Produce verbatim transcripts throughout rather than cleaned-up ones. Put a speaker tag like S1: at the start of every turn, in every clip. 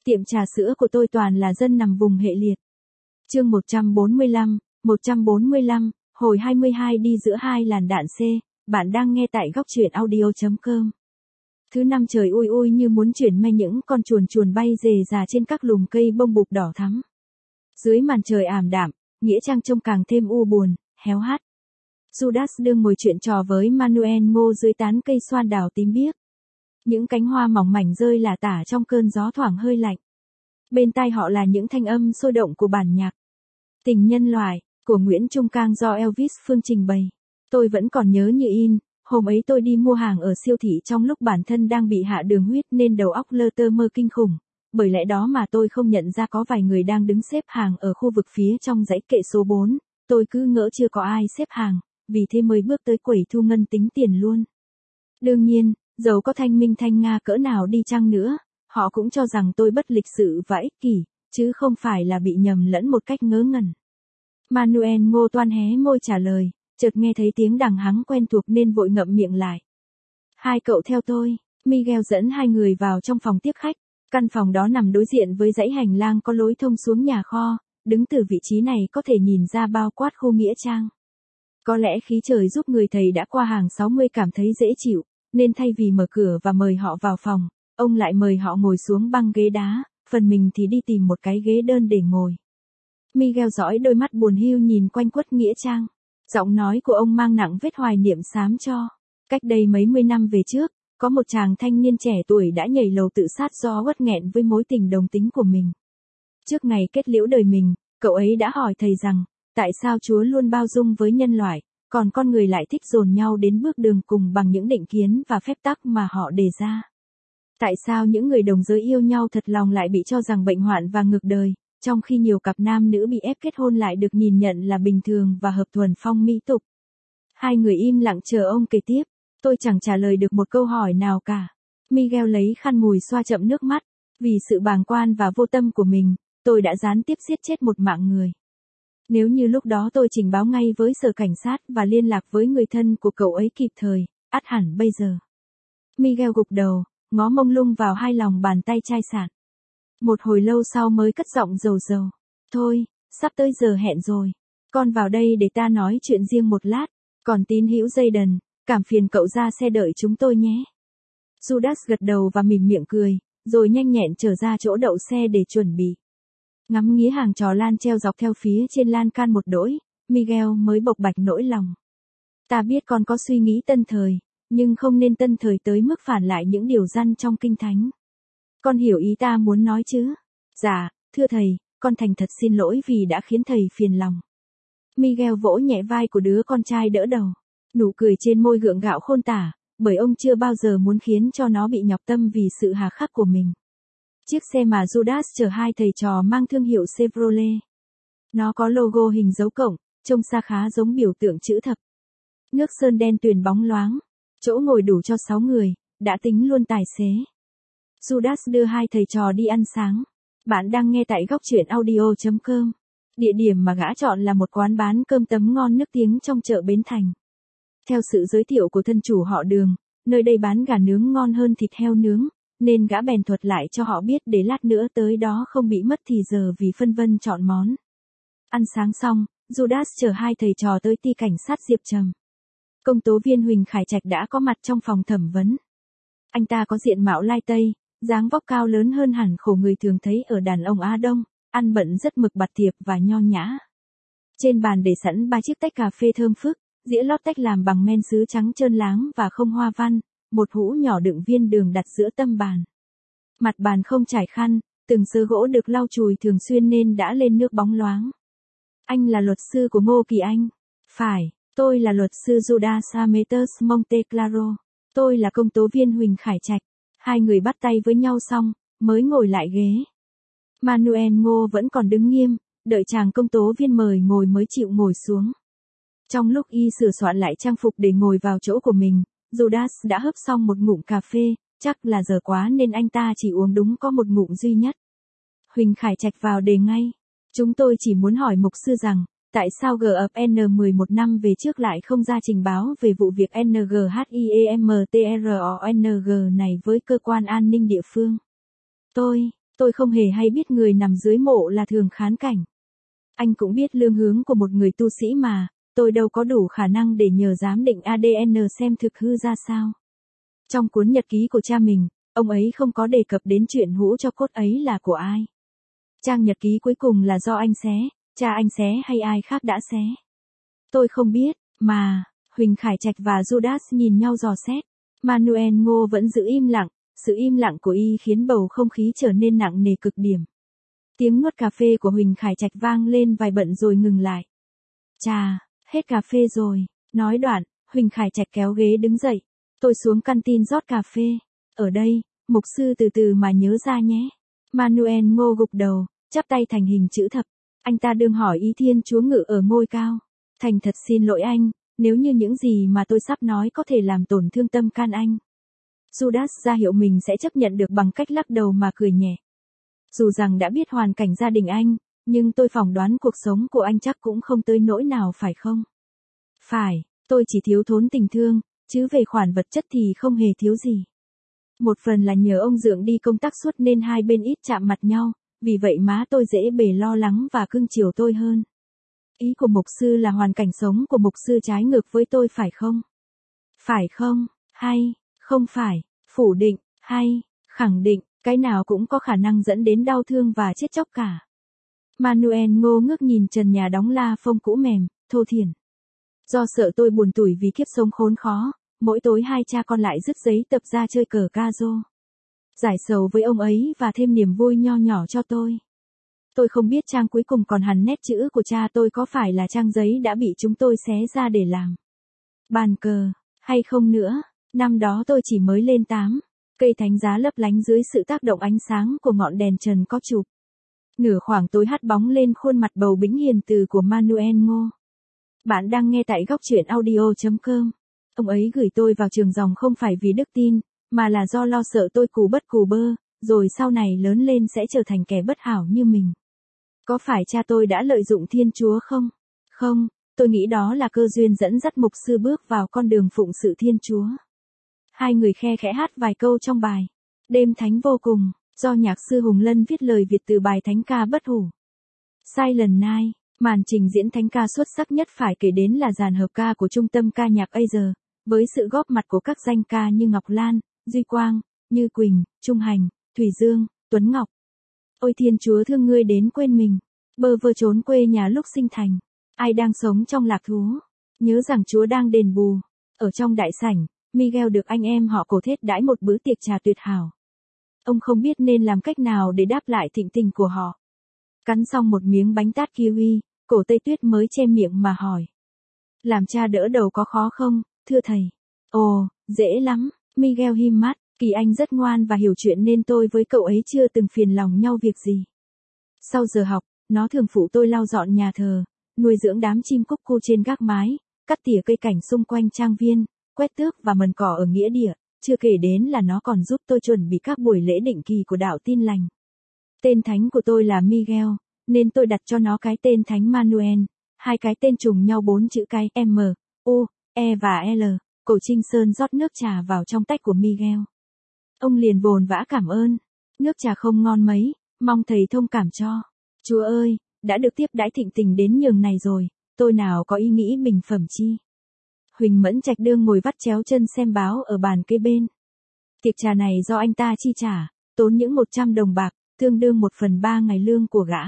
S1: Tiệm trà sữa của tôi toàn là dân nằm vùng hệ liệt. Chương một trăm bốn mươi lăm, một trăm bốn mươi lăm, hồi hai mươi hai đi giữa hai làn đạn C, bạn đang nghe tại góc truyện audio chấm com. Thứ năm trời ui ui như muốn chuyển me những con chuồn chuồn bay rề rà trên các lùm cây bông bụp đỏ thắm. Dưới màn trời ảm đạm, nghĩa trang trông càng thêm u buồn, héo hắt. Judas đương ngồi chuyện trò với Manuel Ngô dưới tán cây xoan đào tím biếc. Những cánh hoa mỏng mảnh rơi lả tả trong cơn gió thoảng hơi lạnh. Bên tai họ là những thanh âm sôi động của bản nhạc Tình Nhân Loại, của Nguyễn Trung Cang do Elvis Phương trình bày. Tôi vẫn còn nhớ như in, hôm ấy tôi đi mua hàng ở siêu thị trong lúc bản thân đang bị hạ đường huyết nên đầu óc lơ tơ mơ kinh khủng. Bởi lẽ đó mà tôi không nhận ra có vài người đang đứng xếp hàng ở khu vực phía trong dãy kệ số bốn, tôi cứ ngỡ chưa có ai xếp hàng, vì thế mới bước tới quầy thu ngân tính tiền luôn. Đương nhiên, dẫu có thanh minh thanh nga cỡ nào đi chăng nữa, họ cũng cho rằng tôi bất lịch sự và ích kỷ, chứ không phải là bị nhầm lẫn một cách ngớ ngẩn. Manuel Ngô toan hé môi trả lời, chợt nghe thấy tiếng đằng hắng quen thuộc nên vội ngậm miệng lại. Hai cậu theo tôi, Miguel dẫn hai người vào trong phòng tiếp khách. Căn phòng đó nằm đối diện với dãy hành lang có lối thông xuống nhà kho, đứng từ vị trí này có thể nhìn ra bao quát khu nghĩa trang. Có lẽ khí trời giúp người thầy đã qua hàng sáu mươi cảm thấy dễ chịu, nên thay vì mở cửa và mời họ vào phòng, ông lại mời họ ngồi xuống băng ghế đá, phần mình thì đi tìm một cái ghế đơn để ngồi. Miguel dõi đôi mắt buồn hiu nhìn quanh quất nghĩa trang. Giọng nói của ông mang nặng vết hoài niệm xám cho. Cách đây mấy mươi năm về trước, có một chàng thanh niên trẻ tuổi đã nhảy lầu tự sát do uất nghẹn với mối tình đồng tính của mình. Trước ngày kết liễu đời mình, cậu ấy đã hỏi thầy rằng, tại sao Chúa luôn bao dung với nhân loại, còn con người lại thích dồn nhau đến bước đường cùng bằng những định kiến và phép tắc mà họ đề ra. Tại sao những người đồng giới yêu nhau thật lòng lại bị cho rằng bệnh hoạn và ngược đời, trong khi nhiều cặp nam nữ bị ép kết hôn lại được nhìn nhận là bình thường và hợp thuần phong mỹ tục. Hai người im lặng chờ ông kể tiếp. Tôi chẳng trả lời được một câu hỏi nào cả. Miguel lấy khăn mùi xoa chậm nước mắt. Vì sự bàng quan và vô tâm của mình, tôi đã gián tiếp giết chết một mạng người. Nếu như lúc đó tôi trình báo ngay với sở cảnh sát và liên lạc với người thân của cậu ấy kịp thời, ắt hẳn bây giờ. Miguel gục đầu, ngó mông lung vào hai lòng bàn tay chai sạn. Một hồi lâu sau mới cất giọng dầu dầu. Thôi, sắp tới giờ hẹn rồi. Con vào đây để ta nói chuyện riêng một lát. Còn tín hữu Jayden, cảm phiền cậu ra xe đợi chúng tôi nhé. Judas gật đầu và mỉm miệng cười, rồi nhanh nhẹn trở ra chỗ đậu xe để chuẩn bị. Ngắm nghía hàng trò lan treo dọc theo phía trên lan can một đỗi, Miguel mới bộc bạch nỗi lòng. Ta biết con có suy nghĩ tân thời, nhưng không nên tân thời tới mức phản lại những điều răn trong kinh thánh. Con hiểu ý ta muốn nói chứ? Dạ, thưa thầy, con thành thật xin lỗi vì đã khiến thầy phiền lòng. Miguel vỗ nhẹ vai của đứa con trai đỡ đầu. Nụ cười trên môi gượng gạo khôn tả, bởi ông chưa bao giờ muốn khiến cho nó bị nhọc tâm vì sự hà khắc của mình. Chiếc xe mà Judas chở hai thầy trò mang thương hiệu Chevrolet. Nó có logo hình dấu cộng, trông xa khá giống biểu tượng chữ thập. Nước sơn đen tuyền bóng loáng, chỗ ngồi đủ cho sáu người, đã tính luôn tài xế. Judas đưa hai thầy trò đi ăn sáng. Bạn đang nghe tại góc truyện audio chấm com. Địa điểm mà gã chọn là một quán bán cơm tấm ngon nước tiếng trong chợ Bến Thành. Theo sự giới thiệu của thân chủ họ Đường, nơi đây bán gà nướng ngon hơn thịt heo nướng, nên gã bèn thuật lại cho họ biết để lát nữa tới đó không bị mất thì giờ vì phân vân chọn món. Ăn sáng xong, Judas chở hai thầy trò tới ty cảnh sát Diệp Trầm. Công tố viên Huỳnh Khải Trạch đã có mặt trong phòng thẩm vấn. Anh ta có diện mạo lai tây, dáng vóc cao lớn hơn hẳn khổ người thường thấy ở đàn ông Á Đông, ăn bận rất mực bạt tiệp và nho nhã. Trên bàn để sẵn ba chiếc tách cà phê thơm phức, dĩa lót tách làm bằng men sứ trắng trơn láng và không hoa văn, một hũ nhỏ đựng viên đường đặt giữa tâm bàn. Mặt bàn không trải khăn, từng sớ gỗ được lau chùi thường xuyên nên đã lên nước bóng loáng. Anh là luật sư của Ngô Kỳ Anh. Phải, tôi là luật sư Judas Ametus Monteclaro. Tôi là công tố viên Huỳnh Khải Trạch. Hai người bắt tay với nhau xong, mới ngồi lại ghế. Manuel Ngô vẫn còn đứng nghiêm, đợi chàng công tố viên mời ngồi mới chịu ngồi xuống. Trong lúc y sửa soạn lại trang phục để ngồi vào chỗ của mình, Judas đã hớp xong một ngụm cà phê, chắc là giờ quá nên anh ta chỉ uống đúng có một ngụm duy nhất. Huỳnh Khải Trạch vào đề ngay. Chúng tôi chỉ muốn hỏi mục sư rằng, tại sao G ập N mười một năm về trước lại không ra trình báo về vụ việc N G H I E M T R O N G này với cơ quan an ninh địa phương? Tôi, Tôi không hề hay biết người nằm dưới mộ là thường khán cảnh. Anh cũng biết lương hướng của một người tu sĩ mà, tôi đâu có đủ khả năng để nhờ giám định a đê en xem thực hư ra sao. Trong cuốn nhật ký của cha mình, ông ấy không có đề cập đến chuyện hũ cho cốt ấy là của ai. Trang nhật ký cuối cùng là do anh xé, cha anh xé hay ai khác đã xé. Tôi không biết, mà, Huỳnh Khải Trạch và Judas nhìn nhau dò xét. Manuel Ngô vẫn giữ im lặng, sự im lặng của y khiến bầu không khí trở nên nặng nề cực điểm. Tiếng nuốt cà phê của Huỳnh Khải Trạch vang lên vài bận rồi ngừng lại. Chà, hết cà phê rồi, nói đoạn, Huỳnh Khải Trạch kéo ghế đứng dậy. Tôi xuống canteen rót cà phê. Ở đây, mục sư từ từ mà nhớ ra nhé. Manuel Ngô gục đầu, chắp tay thành hình chữ thập. Anh ta đương hỏi ý Thiên Chúa ngự ở ngôi cao. Thành thật xin lỗi anh, nếu như những gì mà tôi sắp nói có thể làm tổn thương tâm can anh. Judas ra hiệu mình sẽ chấp nhận được bằng cách lắc đầu mà cười nhẹ. Dù rằng đã biết hoàn cảnh gia đình anh, nhưng tôi phỏng đoán cuộc sống của anh chắc cũng không tới nỗi nào phải không? Phải, tôi chỉ thiếu thốn tình thương, chứ về khoản vật chất thì không hề thiếu gì. Một phần là nhờ ông Dượng đi công tác suốt nên hai bên ít chạm mặt nhau, vì vậy má tôi dễ bề lo lắng và cưng chiều tôi hơn. Ý của mục sư là hoàn cảnh sống của mục sư trái ngược với tôi phải không? Phải không? Hay, không phải, phủ định, hay, khẳng định, cái nào cũng có khả năng dẫn đến đau thương và chết chóc cả. Manuel Ngô ngước nhìn trần nhà đóng la phông cũ mềm, thô thiển. Do sợ tôi buồn tủi vì kiếp sống khốn khó, mỗi tối hai cha con lại dứt giấy tập ra chơi cờ ca rô. Giải sầu với ông ấy và thêm niềm vui nho nhỏ cho tôi. Tôi không biết trang cuối cùng còn hằn nét chữ của cha tôi có phải là trang giấy đã bị chúng tôi xé ra để làm bàn cờ, hay không nữa. Năm đó tôi chỉ mới lên tám, cây thánh giá lấp lánh dưới sự tác động ánh sáng của ngọn đèn trần có chụp. Nửa khoảng tối hắt bóng lên khuôn mặt bầu bĩnh hiền từ của Manuel Ngô. Bạn đang nghe tại góc truyện audio chấm com. Ông ấy gửi tôi vào trường dòng không phải vì đức tin, mà là do lo sợ tôi cù bất cù bơ, rồi sau này lớn lên sẽ trở thành kẻ bất hảo như mình. Có phải cha tôi đã lợi dụng Thiên Chúa không? Không, tôi nghĩ đó là cơ duyên dẫn dắt mục sư bước vào con đường phụng sự Thiên Chúa. Hai người khe khẽ hát vài câu trong bài Đêm Thánh Vô Cùng, do nhạc sư Hùng Lân viết lời Việt từ bài thánh ca Bất Hủ. Silent Night, màn trình diễn thánh ca xuất sắc nhất phải kể đến là dàn hợp ca của Trung tâm ca nhạc Asia, với sự góp mặt của các danh ca như Ngọc Lan, Duy Quang, Như Quỳnh, Trung Hành, Thủy Dương, Tuấn Ngọc. Ôi Thiên Chúa thương ngươi đến quên mình, bơ vơ trốn quê nhà lúc sinh thành. Ai đang sống trong lạc thú, nhớ rằng Chúa đang đền bù. Ở trong đại sảnh, Miguel được anh em họ cổ thết đãi một bữa tiệc trà tuyệt hảo. Ông không biết nên làm cách nào để đáp lại thịnh tình của họ. Cắn xong một miếng bánh tát kiwi, cổ Tây Tuyết mới che miệng mà hỏi. Làm cha đỡ đầu có khó không, thưa thầy? Ồ, dễ lắm, Miguel hím mắt, Kỳ Anh rất ngoan và hiểu chuyện nên tôi với cậu ấy chưa từng phiền lòng nhau việc gì. Sau giờ học, nó thường phụ tôi lau dọn nhà thờ, nuôi dưỡng đám chim cúc cu trên gác mái, cắt tỉa cây cảnh xung quanh trang viên, quét tước và mần cỏ ở nghĩa địa, chưa kể đến là nó còn giúp tôi chuẩn bị các buổi lễ định kỳ của đạo Tin Lành. Tên thánh của tôi là Miguel, nên tôi đặt cho nó cái tên thánh Manuel, hai cái tên trùng nhau bốn chữ cái M, U, E và L. Cổ Trinh Sơn rót nước trà vào trong tách của Miguel. Ông liền vồn vã cảm ơn. Nước trà không ngon mấy, mong thầy thông cảm cho. Chúa ơi, đã được tiếp đãi thịnh tình đến nhường này rồi, tôi nào có ý nghĩ bình phẩm chi. Huỳnh Mẫn Trạch đương ngồi vắt chéo chân xem báo ở bàn kế bên. Tiệc trà này do anh ta chi trả, tốn những một trăm đồng bạc, tương đương một phần ba ngày lương của gã.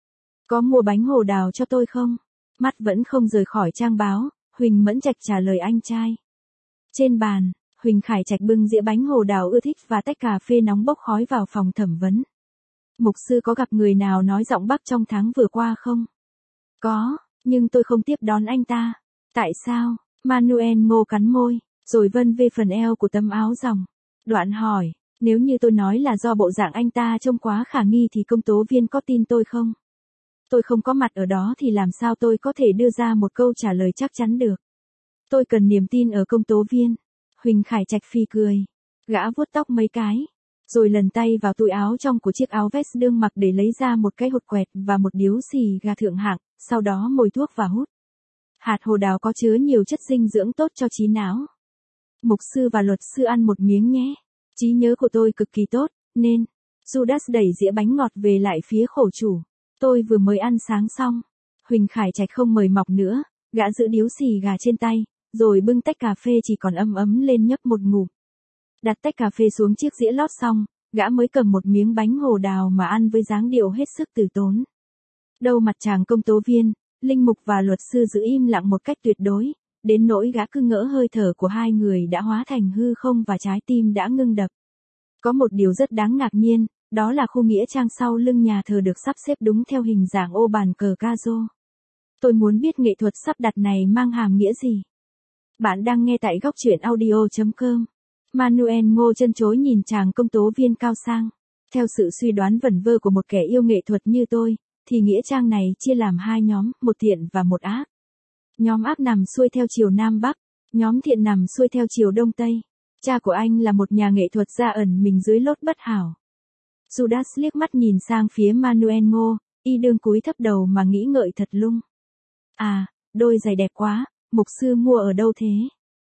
S1: Có mua bánh hồ đào cho tôi không? Mắt vẫn không rời khỏi trang báo, Huỳnh Mẫn Trạch trả lời anh trai. Trên bàn, Huỳnh Khải Trạch bưng dĩa bánh hồ đào ưa thích và tách cà phê nóng bốc khói vào phòng thẩm vấn. Mục sư có gặp người nào nói giọng Bắc trong tháng vừa qua không? Có, nhưng tôi không tiếp đón anh ta. Tại sao? Manuel Ngô cắn môi, rồi vân về phần eo của tấm áo dòng. Đoạn hỏi, nếu như tôi nói là do bộ dạng anh ta trông quá khả nghi thì công tố viên có tin tôi không? Tôi không có mặt ở đó thì làm sao tôi có thể đưa ra một câu trả lời chắc chắn được. Tôi cần niềm tin ở công tố viên. Huỳnh Khải Trạch phi cười. Gã vuốt tóc mấy cái, rồi lần tay vào túi áo trong của chiếc áo vest đương mặc để lấy ra một cái hột quẹt và một điếu xì gà thượng hạng, sau đó mồi thuốc và hút. Hạt hồ đào có chứa nhiều chất dinh dưỡng tốt cho trí não. Mục sư và luật sư ăn một miếng nhé. Trí nhớ của tôi cực kỳ tốt, nên, Judas đẩy dĩa bánh ngọt về lại phía khổ chủ. Tôi vừa mới ăn sáng xong. Huỳnh Khải Trạch không mời mọc nữa, gã giữ điếu xì gà trên tay, rồi bưng tách cà phê chỉ còn ấm ấm lên nhấp một ngụm. Đặt tách cà phê xuống chiếc dĩa lót xong, gã mới cầm một miếng bánh hồ đào mà ăn với dáng điệu hết sức từ tốn. Đâu mặt chàng công tố viên, linh mục và luật sư giữ im lặng một cách tuyệt đối, đến nỗi gã cứ ngỡ hơi thở của hai người đã hóa thành hư không và trái tim đã ngưng đập. Có một điều rất đáng ngạc nhiên, đó là khu nghĩa trang sau lưng nhà thờ được sắp xếp đúng theo hình dạng ô bàn cờ ca rô. Tôi muốn biết nghệ thuật sắp đặt này mang hàm nghĩa gì. Bạn đang nghe tại góc truyện audio chấm com. Manuel Ngô chân chối nhìn chàng công tố viên cao sang. Theo sự suy đoán vẩn vơ của một kẻ yêu nghệ thuật như tôi, thì nghĩa trang này chia làm hai nhóm, một thiện và một ác. Nhóm ác nằm xuôi theo chiều Nam Bắc, nhóm thiện nằm xuôi theo chiều Đông Tây. Cha của anh là một nhà nghệ thuật gia ẩn mình dưới lốt bất hảo. Judas liếc mắt nhìn sang phía Manuel Ngô, y đương cúi thấp đầu mà nghĩ ngợi thật lung. À, đôi giày đẹp quá, mục sư mua ở đâu thế?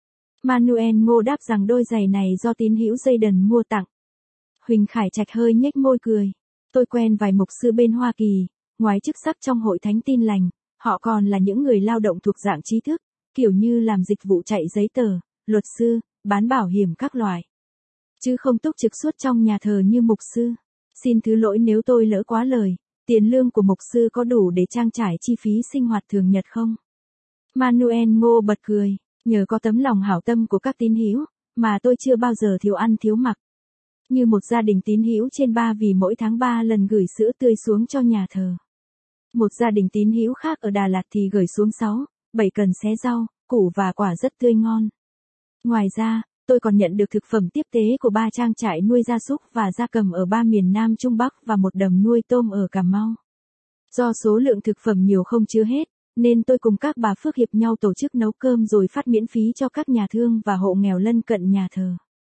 S1: Manuel Ngô đáp rằng đôi giày này do tín hữu Jayden mua tặng. Huỳnh Khải Trạch hơi nhếch môi cười. Tôi quen vài mục sư bên Hoa Kỳ, ngoài chức sắc trong hội thánh tin lành, họ còn là những người lao động thuộc dạng trí thức, kiểu như làm dịch vụ chạy giấy tờ, luật sư, bán bảo hiểm các loại. Chứ không túc trực suốt trong nhà thờ như mục sư. Xin thứ lỗi nếu tôi lỡ quá lời, tiền lương của mục sư có đủ để trang trải chi phí sinh hoạt thường nhật không? Manuel Ngô bật cười, nhờ có tấm lòng hảo tâm của các tín hữu, mà tôi chưa bao giờ thiếu ăn thiếu mặc. Như một gia đình tín hữu trên ba vì mỗi tháng ba lần gửi sữa tươi xuống cho nhà thờ. Một gia đình tín hữu khác ở Đà Lạt thì gửi xuống sáu, bảy cần xé rau, củ và quả rất tươi ngon. Ngoài ra, tôi còn nhận được thực phẩm tiếp tế của ba trang trại nuôi gia súc và gia cầm ở ba miền Nam Trung Bắc và một đầm nuôi tôm ở Cà Mau. Do số lượng thực phẩm nhiều không chứa hết, nên tôi cùng các bà Phước hiệp nhau tổ chức nấu cơm rồi phát miễn phí cho các nhà thương và hộ nghèo lân cận nhà thờ.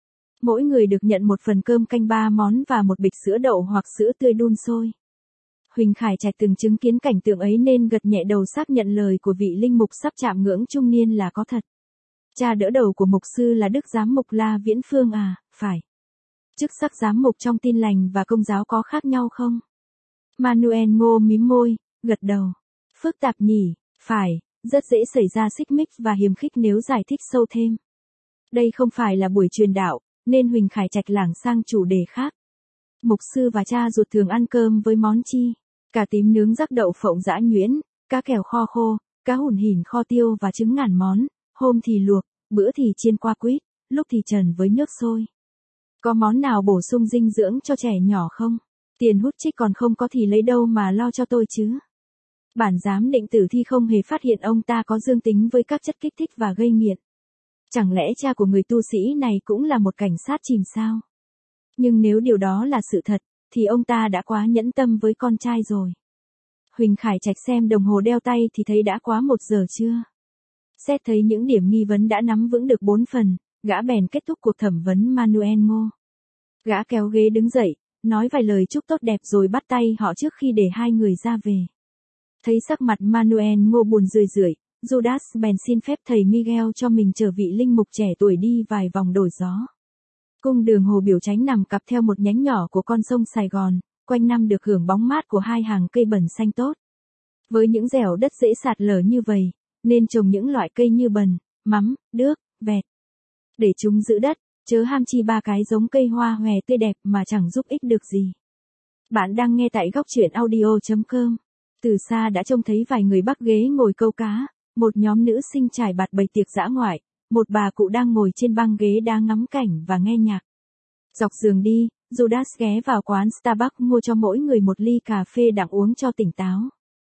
S1: Mỗi người được nhận một phần cơm canh ba món và một bịch sữa đậu hoặc sữa tươi đun sôi. Huỳnh Khải Trạch từng chứng kiến cảnh tượng ấy nên gật nhẹ đầu xác nhận lời của vị linh mục sắp chạm ngưỡng trung niên là có thật. Cha đỡ đầu của mục sư là Đức Giám mục La Viễn Phương à, phải. Chức sắc giám mục trong tin lành và công giáo có khác nhau không? Manuel Ngô mím môi, gật đầu. Phức tạp nhỉ, phải, rất dễ xảy ra xích mích và hiềm khích nếu giải thích sâu thêm. Đây không phải là buổi truyền đạo, nên Huỳnh Khải Trạch lảng sang chủ đề khác. Mục sư và cha ruột thường ăn cơm với món chi? Cà tím nướng rắc đậu phộng giã nhuyễn, cá kèo kho khô, cá hùn hỉn kho tiêu và trứng ngàn món, hôm thì luộc, bữa thì chiên qua quýt, lúc thì trần với nước sôi. Có món nào bổ sung dinh dưỡng cho trẻ nhỏ không? Tiền hút chích còn không có thì lấy đâu mà lo cho tôi chứ? Bản giám định tử thi không hề phát hiện ông ta có dương tính với các chất kích thích và gây nghiện. Chẳng lẽ cha của người tu sĩ này cũng là một cảnh sát chìm sao? Nhưng nếu điều đó là sự thật, thì ông ta đã quá nhẫn tâm với con trai rồi. Huỳnh Khải Trạch xem đồng hồ đeo tay thì thấy đã quá một giờ trưa. Xét thấy những điểm nghi vấn đã nắm vững được bốn phần, gã bèn kết thúc cuộc thẩm vấn Manuel Ngô. Gã kéo ghế đứng dậy, nói vài lời chúc tốt đẹp rồi bắt tay họ trước khi để hai người ra về. Thấy sắc mặt Manuel Ngô buồn rười rượi, Judas bèn xin phép thầy Miguel cho mình chở vị linh mục trẻ tuổi đi vài vòng đổi gió. Cung đường Hồ Biểu Chánh nằm cặp theo một nhánh nhỏ của con sông Sài Gòn, quanh năm được hưởng bóng mát của hai hàng cây bần xanh tốt. Với những dẻo đất dễ sạt lở như vậy, nên trồng những loại cây như bần, mắm, đước, vẹt. Để chúng giữ đất, chớ ham chi ba cái giống cây hoa hòe tươi đẹp mà chẳng giúp ích được gì. Bạn đang nghe tại góc truyện audio chấm com. Từ xa đã trông thấy vài người bắc ghế ngồi câu cá, một nhóm nữ sinh trải bạt bày tiệc dã ngoại, một bà cụ đang ngồi trên băng ghế đá ngắm cảnh và nghe nhạc. Dọc giường đi, Judas ghé vào quán Starbucks mua cho mỗi người một ly cà phê đặng uống cho tỉnh táo.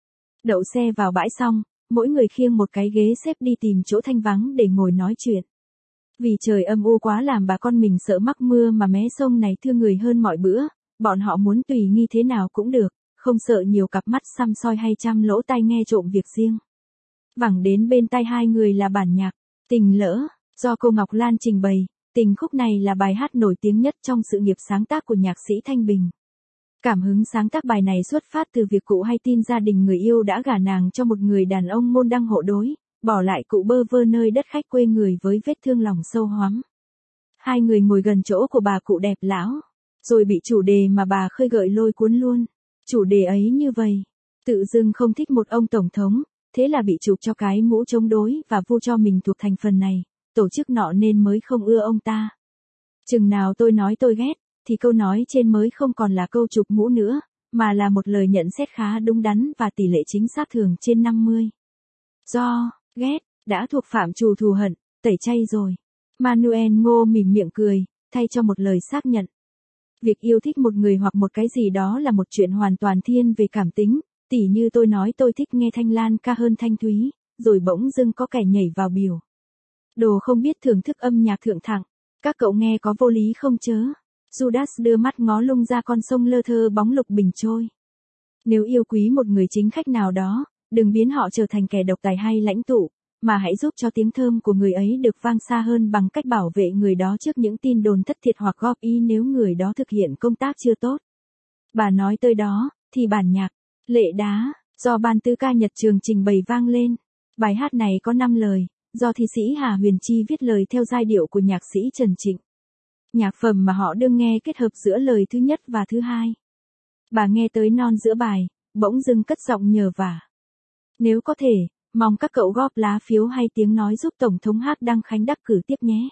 S1: Đậu xe vào bãi xong, mỗi người khiêng một cái ghế xếp đi tìm chỗ thanh vắng để ngồi nói chuyện. Vì trời âm u quá làm bà con mình sợ mắc mưa mà mé sông này thương người hơn mọi bữa, bọn họ muốn tùy nghi thế nào cũng được, không sợ nhiều cặp mắt săm soi hay trăm lỗ tai nghe trộm việc riêng. Vẳng đến bên tai hai người là bản nhạc Tình Lỡ, do cô Ngọc Lan trình bày. Tình khúc này là bài hát nổi tiếng nhất trong sự nghiệp sáng tác của nhạc sĩ Thanh Bình. Cảm hứng sáng tác bài này xuất phát từ việc cụ hay tin gia đình người yêu đã gả nàng cho một người đàn ông môn đăng hộ đối, bỏ lại cụ bơ vơ nơi đất khách quê người với vết thương lòng sâu hoắm. Hai người ngồi gần chỗ của bà cụ đẹp lão. Rồi bị chủ đề mà bà khơi gợi lôi cuốn luôn. Chủ đề ấy như vậy, tự dưng không thích một ông tổng thống, thế là bị chụp cho cái mũ chống đối và vu cho mình thuộc thành phần này, tổ chức nọ nên mới không ưa ông ta. Chừng nào tôi nói tôi ghét, thì câu nói trên mới không còn là câu chụp mũ nữa, mà là một lời nhận xét khá đúng đắn và tỷ lệ chính xác thường trên năm mươi. Do, ghét, đã thuộc phạm trù thù hận, tẩy chay rồi. Manuel Ngô mỉm miệng cười, thay cho một lời xác nhận. Việc yêu thích một người hoặc một cái gì đó là một chuyện hoàn toàn thiên về cảm tính, tỉ như tôi nói tôi thích nghe Thanh Lan ca hơn Thanh Thúy, rồi bỗng dưng có kẻ nhảy vào biểu. Đồ không biết thưởng thức âm nhạc thượng thặng, các cậu nghe có vô lý không chớ? Judas đưa mắt ngó lung ra con sông lơ thơ bóng lục bình trôi. Nếu yêu quý một người chính khách nào đó, đừng biến họ trở thành kẻ độc tài hay lãnh tụ, mà hãy giúp cho tiếng thơm của người ấy được vang xa hơn bằng cách bảo vệ người đó trước những tin đồn thất thiệt hoặc góp ý nếu người đó thực hiện công tác chưa tốt. Bà nói tới đó, thì bản nhạc, Lệ Đá, do ban tứ ca Nhật Trường trình bày vang lên. Bài hát này có năm lời, do thi sĩ Hà Huyền Chi viết lời theo giai điệu của nhạc sĩ Trần Trịnh. Nhạc phẩm mà họ đương nghe kết hợp giữa lời thứ nhất và thứ hai. Bà nghe tới non giữa bài, bỗng dưng cất giọng nhờ vả. Nếu có thể, mong các cậu góp lá phiếu hay tiếng nói giúp Tổng thống Hác Đăng Khánh đắc cử tiếp nhé.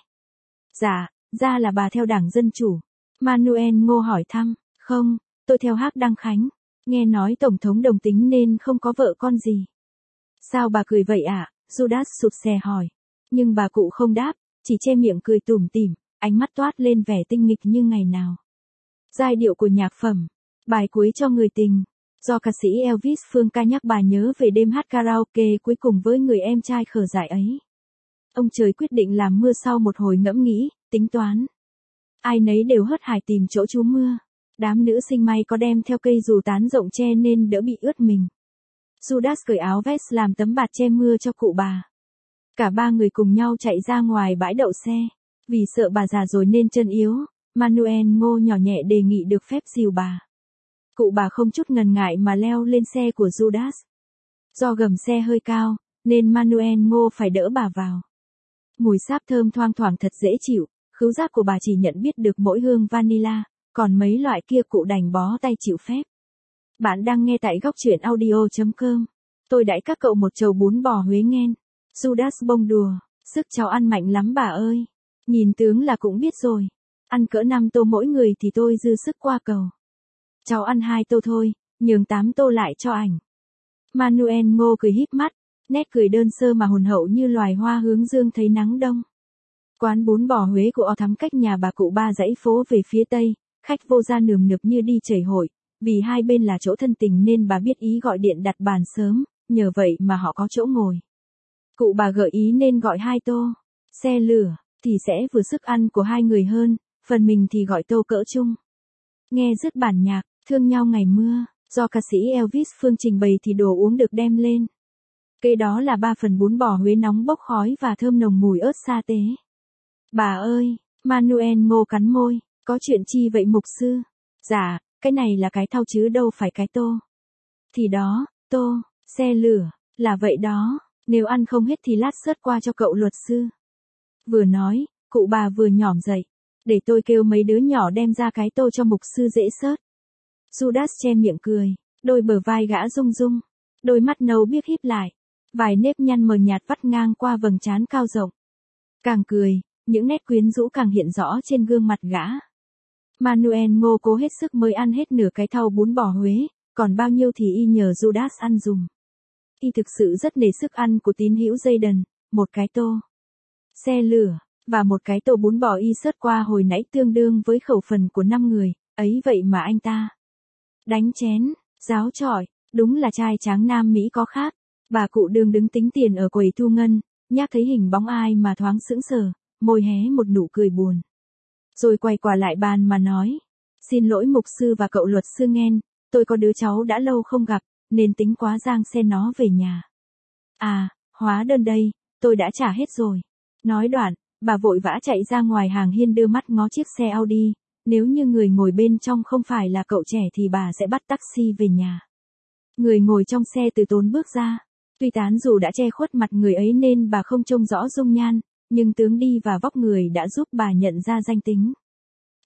S1: Dạ, ra là bà theo Đảng Dân Chủ. Manuel Ngô hỏi thăm, không, tôi theo Hác Đăng Khánh. Nghe nói Tổng thống đồng tính nên không có vợ con gì. Sao bà cười vậy ạ? À? Judas sụt sè hỏi. Nhưng bà cụ không đáp, chỉ che miệng cười tủm tỉm, ánh mắt toát lên vẻ tinh nghịch như ngày nào. Giai điệu của nhạc phẩm, bài cuối cho người tình, do ca sĩ Elvis Phương ca nhắc bà nhớ về đêm hát karaoke cuối cùng với người em trai khờ dại ấy. Ông trời quyết định làm mưa sau một hồi ngẫm nghĩ, tính toán. Ai nấy đều hớt hải tìm chỗ trú mưa. Đám nữ sinh may có đem theo cây dù tán rộng che nên đỡ bị ướt mình. Judas cởi áo vest làm tấm bạt che mưa cho cụ bà. Cả ba người cùng nhau chạy ra ngoài bãi đậu xe. Vì sợ bà già rồi nên chân yếu, Manuel Ngô nhỏ nhẹ đề nghị được phép dìu bà. Cụ bà không chút ngần ngại mà leo lên xe của Judas. Do gầm xe hơi cao, nên Manuel Ngô phải đỡ bà vào. Mùi sáp thơm thoang thoảng thật dễ chịu, khứu giác của bà chỉ nhận biết được mỗi hương vanilla, còn mấy loại kia cụ đành bó tay chịu phép. Bạn đang nghe tại góc truyện audio chấm com. Tôi đãi các cậu một chầu bún bò Huế nghen. Judas bông đùa, sức cháu ăn mạnh lắm bà ơi. Nhìn tướng là cũng biết rồi. Ăn cỡ năm tô mỗi người thì tôi dư sức qua cầu. Cháu ăn hai tô thôi, nhường tám tô lại cho ảnh. Manuel Ngô cười híp mắt, nét cười đơn sơ mà hồn hậu như loài hoa hướng dương thấy nắng đông. Quán bún bò Huế của O Thắm cách nhà bà cụ ba dãy phố về phía tây, khách vô ra nườm nượp như đi chảy hội, vì hai bên là chỗ thân tình nên bà biết ý gọi điện đặt bàn sớm, nhờ vậy mà họ có chỗ ngồi. Cụ bà gợi ý nên gọi hai tô, xe lửa, thì sẽ vừa sức ăn của hai người hơn, phần mình thì gọi tô cỡ chung. Nghe dứt bản nhạc, thương nhau ngày mưa, do ca sĩ Elvis Phương trình bày thì đồ uống được đem lên. Kế đó là ba phần bún bò Huế nóng bốc khói và thơm nồng mùi ớt sa tế. Bà ơi, Manuel Ngô cắn môi, có chuyện chi vậy mục sư? Dạ, cái này là cái thau chứ đâu phải cái tô. Thì đó, tô, xe lửa, là vậy đó, nếu ăn không hết thì lát sớt qua cho cậu luật sư. Vừa nói, cụ bà vừa nhỏm dậy, để tôi kêu mấy đứa nhỏ đem ra cái tô cho mục sư dễ sớt. Judas che miệng cười, đôi bờ vai gã rung rung, đôi mắt nâu biếc híp lại, vài nếp nhăn mờ nhạt vắt ngang qua vầng trán cao rộng. Càng cười, những nét quyến rũ càng hiện rõ trên gương mặt gã. Manuel Ngô cố hết sức mới ăn hết nửa cái thau bún bò Huế, còn bao nhiêu thì y nhờ Judas ăn dùm. Y thực sự rất nể sức ăn của tín hữu Jayden, một cái tô, xe lửa, và một cái tô bún bò y sớt qua hồi nãy tương đương với khẩu phần của năm người, ấy vậy mà anh ta đánh chén, giáo chọi, đúng là trai tráng Nam Mỹ có khác. Bà cụ đường đứng tính tiền ở quầy thu ngân, nhắc thấy hình bóng ai mà thoáng sững sờ, môi hé một nụ cười buồn. Rồi quay qua lại bàn mà nói, xin lỗi mục sư và cậu luật sư nghen, tôi có đứa cháu đã lâu không gặp, nên tính quá giang xe nó về nhà. À, hóa đơn đây, tôi đã trả hết rồi. Nói đoạn, bà vội vã chạy ra ngoài hàng hiên đưa mắt ngó chiếc xe Audi, nếu như người ngồi bên trong không phải là cậu trẻ thì bà sẽ bắt taxi về nhà. Người ngồi trong xe từ tốn bước ra, tuy tán dù đã che khuất mặt người ấy nên bà không trông rõ dung nhan, nhưng tướng đi và vóc người đã giúp bà nhận ra danh tính.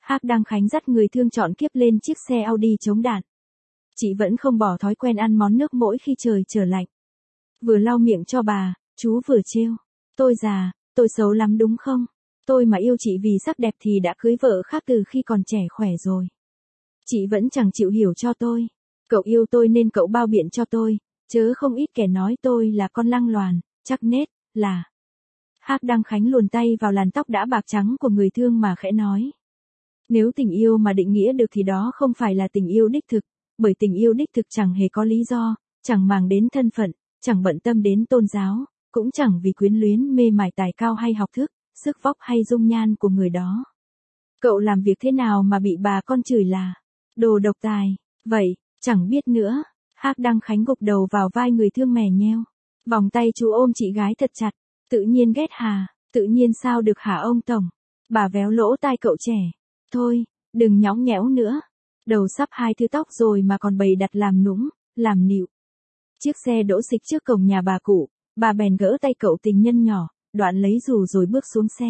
S1: Hắc Đăng Khánh dắt người thương chọn kiếp lên chiếc xe Audi chống đạn. Chị vẫn không bỏ thói quen ăn món nước mỗi khi trời trở lạnh. Vừa lau miệng cho bà, chú vừa trêu. Tôi già, tôi xấu lắm đúng không? Tôi mà yêu chị vì sắc đẹp thì đã cưới vợ khác từ khi còn trẻ khỏe rồi. Chị vẫn chẳng chịu hiểu cho tôi. Cậu yêu tôi nên cậu bao biện cho tôi, chớ không ít kẻ nói tôi là con lăng loàn, chắc nết, là. Hắc Đăng Khánh luồn tay vào làn tóc đã bạc trắng của người thương mà khẽ nói. Nếu tình yêu mà định nghĩa được thì đó không phải là tình yêu đích thực, bởi tình yêu đích thực chẳng hề có lý do, chẳng màng đến thân phận, chẳng bận tâm đến tôn giáo, cũng chẳng vì quyến luyến mê mải tài cao hay học thức, sức vóc hay dung nhan của người đó. Cậu làm việc thế nào mà bị bà con chửi là đồ độc tài, vậy, chẳng biết nữa. Hắc Đăng Khánh gục đầu vào vai người thương mè nheo. Vòng tay chú ôm chị gái thật chặt. Tự nhiên ghét hà, tự nhiên sao được hả ông Tổng? Bà véo lỗ tai cậu trẻ. Thôi, đừng nhõng nhẽo nữa. Đầu sắp hai thứ tóc rồi mà còn bày đặt làm nũng, làm nịu. Chiếc xe đỗ xịch trước cổng nhà bà cụ, bà bèn gỡ tay cậu tình nhân nhỏ, đoạn lấy dù rồi bước xuống xe.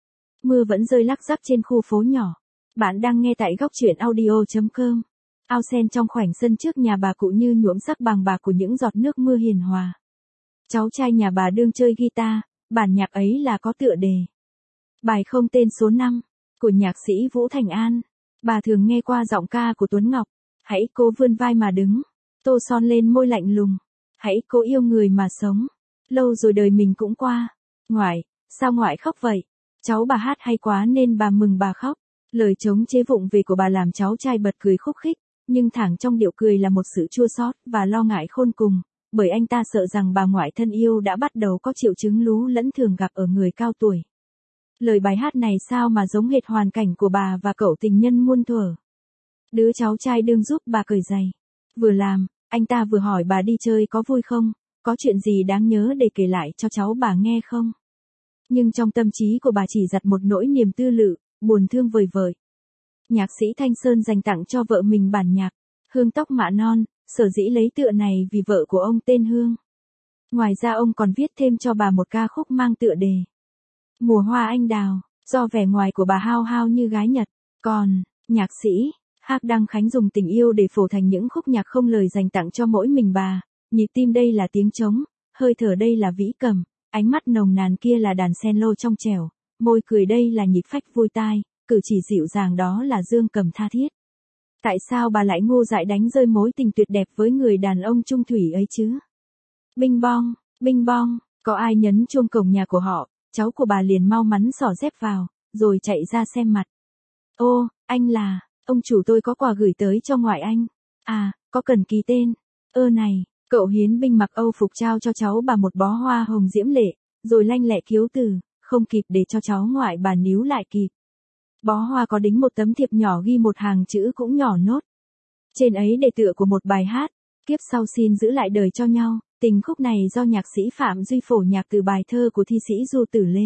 S1: Mưa vẫn rơi lắc rắc trên khu phố nhỏ. Bạn đang nghe tại góc truyện audio chấm com. Ao sen trong khoảnh sân trước nhà bà cụ như nhuộm sắc bằng bạc của những giọt nước mưa hiền hòa. Cháu trai nhà bà đương chơi guitar, bản nhạc ấy là có tựa đề. Bài không tên số năm, của nhạc sĩ Vũ Thành An. Bà thường nghe qua giọng ca của Tuấn Ngọc. Hãy cố vươn vai mà đứng. Tô son lên môi lạnh lùng. Hãy cố yêu người mà sống. Lâu rồi đời mình cũng qua. Ngoại, sao ngoại khóc vậy? Cháu bà hát hay quá nên bà mừng bà khóc. Lời trống chế vụng về của bà làm cháu trai bật cười khúc khích, nhưng thẳng trong điệu cười là một sự chua xót và lo ngại khôn cùng, bởi anh ta sợ rằng bà ngoại thân yêu đã bắt đầu có triệu chứng lú lẫn thường gặp ở người cao tuổi. Lời bài hát này sao mà giống hệt hoàn cảnh của bà và cậu tình nhân muôn thuở. Đứa cháu trai đương giúp bà cởi giày. Vừa làm, anh ta vừa hỏi bà đi chơi có vui không, có chuyện gì đáng nhớ để kể lại cho cháu bà nghe không. Nhưng trong tâm trí của bà chỉ giặt một nỗi niềm tư lự, buồn thương vời vợi. Nhạc sĩ Thanh Sơn dành tặng cho vợ mình bản nhạc, Hương tóc mạ non, sở dĩ lấy tựa này vì vợ của ông tên Hương. Ngoài ra ông còn viết thêm cho bà một ca khúc mang tựa đề Mùa hoa anh đào, do vẻ ngoài của bà hao hao như gái Nhật. Còn, nhạc sĩ Hắc Đăng Khánh dùng tình yêu để phổ thành những khúc nhạc không lời dành tặng cho mỗi mình bà. Nhịp tim đây là tiếng trống, hơi thở đây là vĩ cầm, ánh mắt nồng nàn kia là đàn cello trong trẻo, môi cười đây là nhịp phách vui tai, cử chỉ dịu dàng đó là dương cầm tha thiết. Tại sao bà lại ngu dại đánh rơi mối tình tuyệt đẹp với người đàn ông trung thủy ấy chứ? Bing bong, bing bong, có ai nhấn chuông cổng nhà của họ, cháu của bà liền mau mắn xỏ dép vào, rồi chạy ra xem mặt. Ô, anh là, ông chủ tôi có quà gửi tới cho ngoại anh. À, có cần ký tên. Ơ này, cậu hiến binh mặc Âu phục trao cho cháu bà một bó hoa hồng diễm lệ, rồi lanh lẹ kiếu từ, không kịp để cho cháu ngoại bà níu lại kịp. Bó hoa có đính một tấm thiệp nhỏ ghi một hàng chữ cũng nhỏ nốt. Trên ấy đề tựa của một bài hát, kiếp sau xin giữ lại đời cho nhau. Tình khúc này do nhạc sĩ Phạm Duy phổ nhạc từ bài thơ của thi sĩ Du Tử Lê.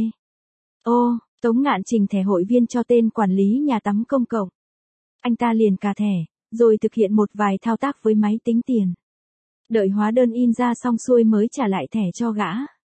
S1: Ô, Tống Ngạn trình thẻ hội viên cho tên quản lý nhà tắm công cộng. Anh ta liền cà thẻ, rồi thực hiện một vài thao tác với máy tính tiền. Đợi hóa đơn in ra xong xuôi mới trả lại thẻ cho gã.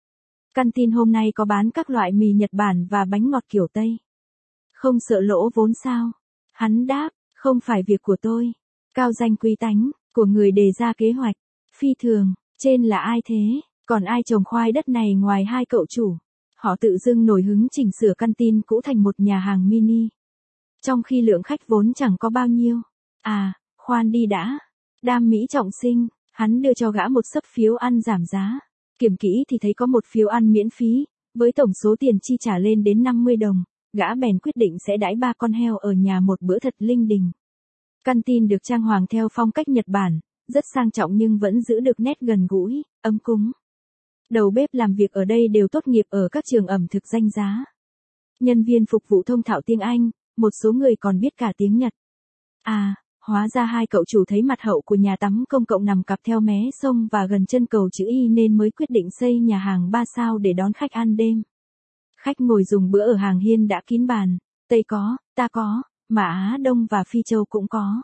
S1: Căn tin hôm nay có bán các loại mì Nhật Bản và bánh ngọt kiểu Tây. Không sợ lỗ vốn sao? Hắn đáp, không phải việc của tôi. Cao danh quý tánh, của người đề ra kế hoạch. Phi thường, trên là ai thế? Còn ai trồng khoai đất này ngoài hai cậu chủ? Họ tự dưng nổi hứng chỉnh sửa căn tin cũ thành một nhà hàng mini. Trong khi lượng khách vốn chẳng có bao nhiêu. À, khoan đi đã. Đam mỹ trọng sinh, hắn đưa cho gã một xấp phiếu ăn giảm giá. Kiểm kỹ thì thấy có một phiếu ăn miễn phí, với tổng số tiền chi trả lên đến năm mươi đồng. Gã bèn quyết định sẽ đãi ba con heo ở nhà một bữa thật linh đình. Căn tin được trang hoàng theo phong cách Nhật Bản, rất sang trọng nhưng vẫn giữ được nét gần gũi, ấm cúng. Đầu bếp làm việc ở đây đều tốt nghiệp ở các trường ẩm thực danh giá. Nhân viên phục vụ thông thạo tiếng Anh, một số người còn biết cả tiếng Nhật. À, hóa ra hai cậu chủ thấy mặt hậu của nhà tắm công cộng nằm cặp theo mé sông và gần chân cầu chữ Y nên mới quyết định xây nhà hàng ba sao để đón khách ăn đêm. Khách ngồi dùng bữa ở hàng hiên đã kín bàn, Tây có, ta có, mà Á Đông và Phi Châu cũng có.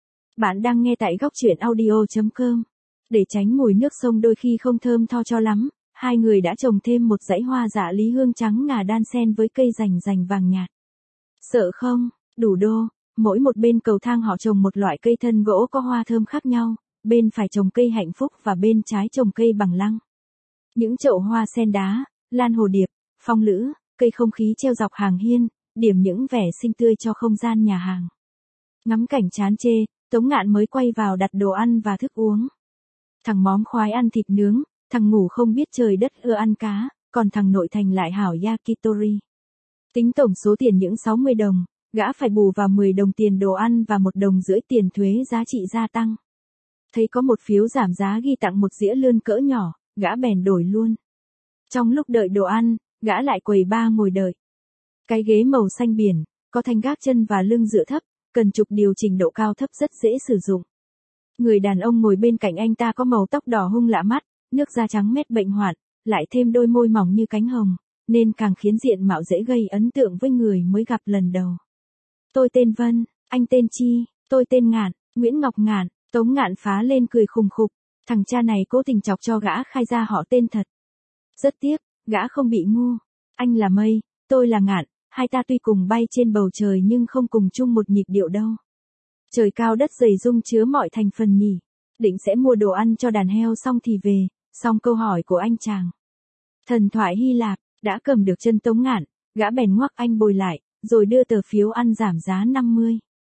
S1: Bạn đang nghe tại góc truyện audio chấm com. Để tránh mùi nước sông đôi khi không thơm tho cho lắm, hai người đã trồng thêm một dãy hoa dạ lý hương trắng ngà đan xen với cây rành rành vàng nhạt. Sợ không? Đủ đô, mỗi một bên cầu thang họ trồng một loại cây thân gỗ có hoa thơm khác nhau, bên phải trồng cây hạnh phúc và bên trái trồng cây bằng lăng. Những chậu hoa sen đá, lan hồ điệp, phong lữ, cây không khí treo dọc hàng hiên, điểm những vẻ xinh tươi cho không gian nhà hàng. Ngắm cảnh chán chê, Tống Ngạn mới quay vào đặt đồ ăn và thức uống. Thằng móm khoái ăn thịt nướng, thằng ngủ không biết trời đất ưa ăn cá, còn thằng nội thành lại hảo yakitori. Tính tổng số tiền những sáu mươi đồng, gã phải bù vào mười đồng tiền đồ ăn và một đồng rưỡi tiền thuế giá trị gia tăng. Thấy có một phiếu giảm giá ghi tặng một dĩa lươn cỡ nhỏ, gã bèn đổi luôn. Trong lúc đợi đồ ăn, gã lại quầy ba ngồi đợi. Cái ghế màu xanh biển, có thanh gác chân và lưng dựa thấp, cần trục điều chỉnh độ cao thấp rất dễ sử dụng. Người đàn ông ngồi bên cạnh anh ta có màu tóc đỏ hung lạ mắt, nước da trắng mét bệnh hoạn, lại thêm đôi môi mỏng như cánh hồng, nên càng khiến diện mạo dễ gây ấn tượng với người mới gặp lần đầu. Tôi tên Vân, anh tên Chi, tôi tên Ngạn, Nguyễn Ngọc Ngạn. Tống Ngạn phá lên cười khùng khục, thằng cha này cố tình chọc cho gã khai ra họ tên thật. Rất tiếc, gã không bị ngu. Anh là mây, tôi là Ngạn, hai ta tuy cùng bay trên bầu trời nhưng không cùng chung một nhịp điệu đâu. Trời cao đất dày dung chứa mọi thành phần nhỉ. Định sẽ mua đồ ăn cho đàn heo xong thì về, xong câu hỏi của anh chàng. Thần thoại Hy Lạp, đã cầm được chân Tống Ngạn, gã bèn ngoắc anh bồi lại, rồi đưa tờ phiếu ăn giảm giá năm mươi.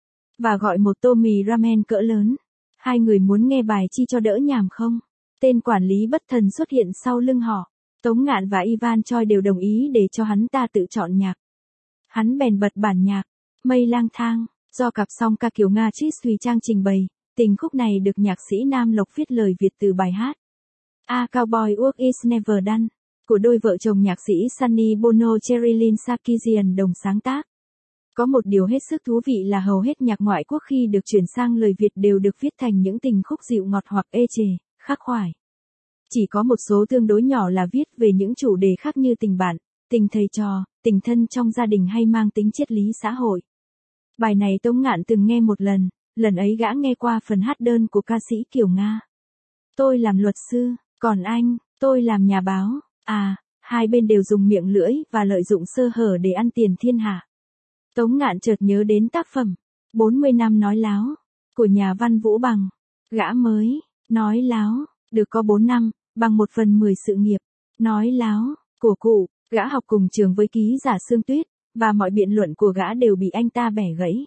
S1: Và gọi một tô mì ramen cỡ lớn. Hai người muốn nghe bài chi cho đỡ nhàm không? Tên quản lý bất thần xuất hiện sau lưng họ. Tống Ngạn và Ivan Choi đều đồng ý để cho hắn ta tự chọn nhạc. Hắn bèn bật bản nhạc, Mây lang thang, do cặp song ca Kiều Nga Trích Thùy Trang trình bày. Tình khúc này được nhạc sĩ Nam Lộc viết lời Việt từ bài hát A Cowboy Work Is Never Done, của đôi vợ chồng nhạc sĩ Sunny Bono Cherilyn Sarkisian đồng sáng tác. Có một điều hết sức thú vị là hầu hết nhạc ngoại quốc khi được chuyển sang lời Việt đều được viết thành những tình khúc dịu ngọt hoặc ê chề, khắc khoải. Chỉ có một số tương đối nhỏ là viết về những chủ đề khác như tình bạn, tình thầy trò, tình thân trong gia đình hay mang tính triết lý xã hội. Bài này Tống Ngạn từng nghe một lần, lần ấy gã nghe qua phần hát đơn của ca sĩ Kiều Nga. Tôi làm luật sư, còn anh, tôi làm nhà báo, à, hai bên đều dùng miệng lưỡi và lợi dụng sơ hở để ăn tiền thiên hạ. Tống Ngạn chợt nhớ đến tác phẩm bốn mươi năm nói láo của nhà văn Vũ Bằng. Gã mới nói láo được có bốn năm, bằng một phần mười sự nghiệp. Nói láo của cụ, gã học cùng trường với ký giả Sương Tuyết, và mọi biện luận của gã đều bị anh ta bẻ gãy.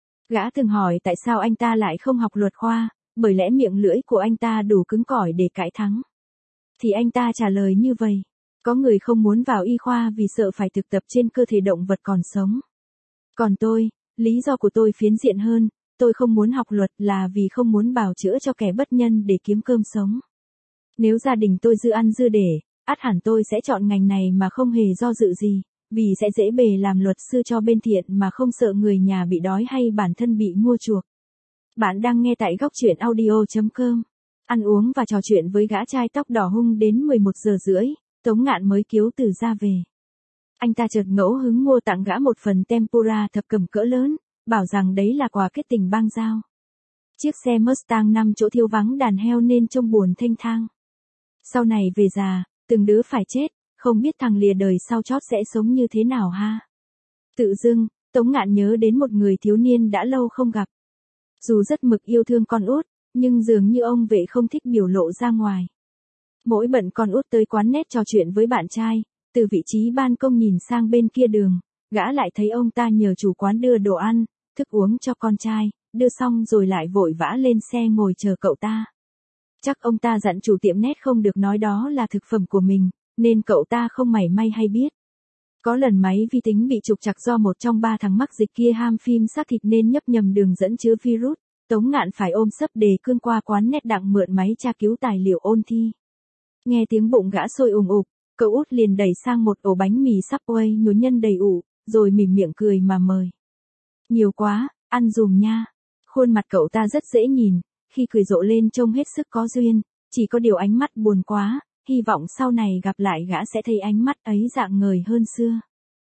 S1: Gã từng hỏi tại sao anh ta lại không học luật khoa, bởi lẽ miệng lưỡi của anh ta đủ cứng cỏi để cãi thắng. Thì anh ta trả lời như vậy: có người không muốn vào y khoa vì sợ phải thực tập trên cơ thể động vật còn sống. Còn tôi, lý do của tôi phiến diện hơn, tôi không muốn học luật là vì không muốn bào chữa cho kẻ bất nhân để kiếm cơm sống. Nếu gia đình tôi dư ăn dư để, ắt hẳn tôi sẽ chọn ngành này mà không hề do dự gì, vì sẽ dễ bề làm luật sư cho bên thiện mà không sợ người nhà bị đói hay bản thân bị mua chuộc. Bạn đang nghe tại góc truyện audio chấm com. Ăn uống và trò chuyện với gã trai tóc đỏ hung đến mười một giờ rưỡi, Tống Ngạn mới kiếu từ ra về. Anh ta chợt ngẫu hứng mua tặng gã một phần tempura thập cẩm cỡ lớn, bảo rằng đấy là quà kết tình bang giao. Chiếc xe Mustang năm chỗ thiếu vắng đàn heo nên trông buồn thênh thang. Sau này về già, từng đứa phải chết, không biết thằng lìa đời sau chót sẽ sống như thế nào ha. Tự dưng, Tống Ngạn nhớ đến một người thiếu niên đã lâu không gặp. Dù rất mực yêu thương con út, nhưng dường như ông vệ không thích biểu lộ ra ngoài. Mỗi bận con út tới quán nét trò chuyện với bạn trai, từ vị trí ban công nhìn sang bên kia đường, gã lại thấy ông ta nhờ chủ quán đưa đồ ăn, thức uống cho con trai, đưa xong rồi lại vội vã lên xe ngồi chờ cậu ta. Chắc ông ta dặn chủ tiệm nét không được nói đó là thực phẩm của mình, nên cậu ta không mảy may hay biết. Có lần máy vi tính bị trục trặc do một trong ba thằng mắc dịch kia ham phim xác thịt nên nhấp nhầm đường dẫn chứa virus, Tống Ngạn phải ôm sấp đề cương qua quán nét đặng mượn máy tra cứu tài liệu ôn thi. Nghe tiếng bụng gã sôi ùng ục, cậu út liền đẩy sang một ổ bánh mì Subway nhốn nhân đầy ủ, rồi mỉm miệng cười mà mời. Nhiều quá, ăn dùm nha. Khuôn mặt cậu ta rất dễ nhìn, khi cười rộ lên trông hết sức có duyên, chỉ có điều ánh mắt buồn quá, hy vọng sau này gặp lại gã sẽ thấy ánh mắt ấy rạng ngời hơn xưa.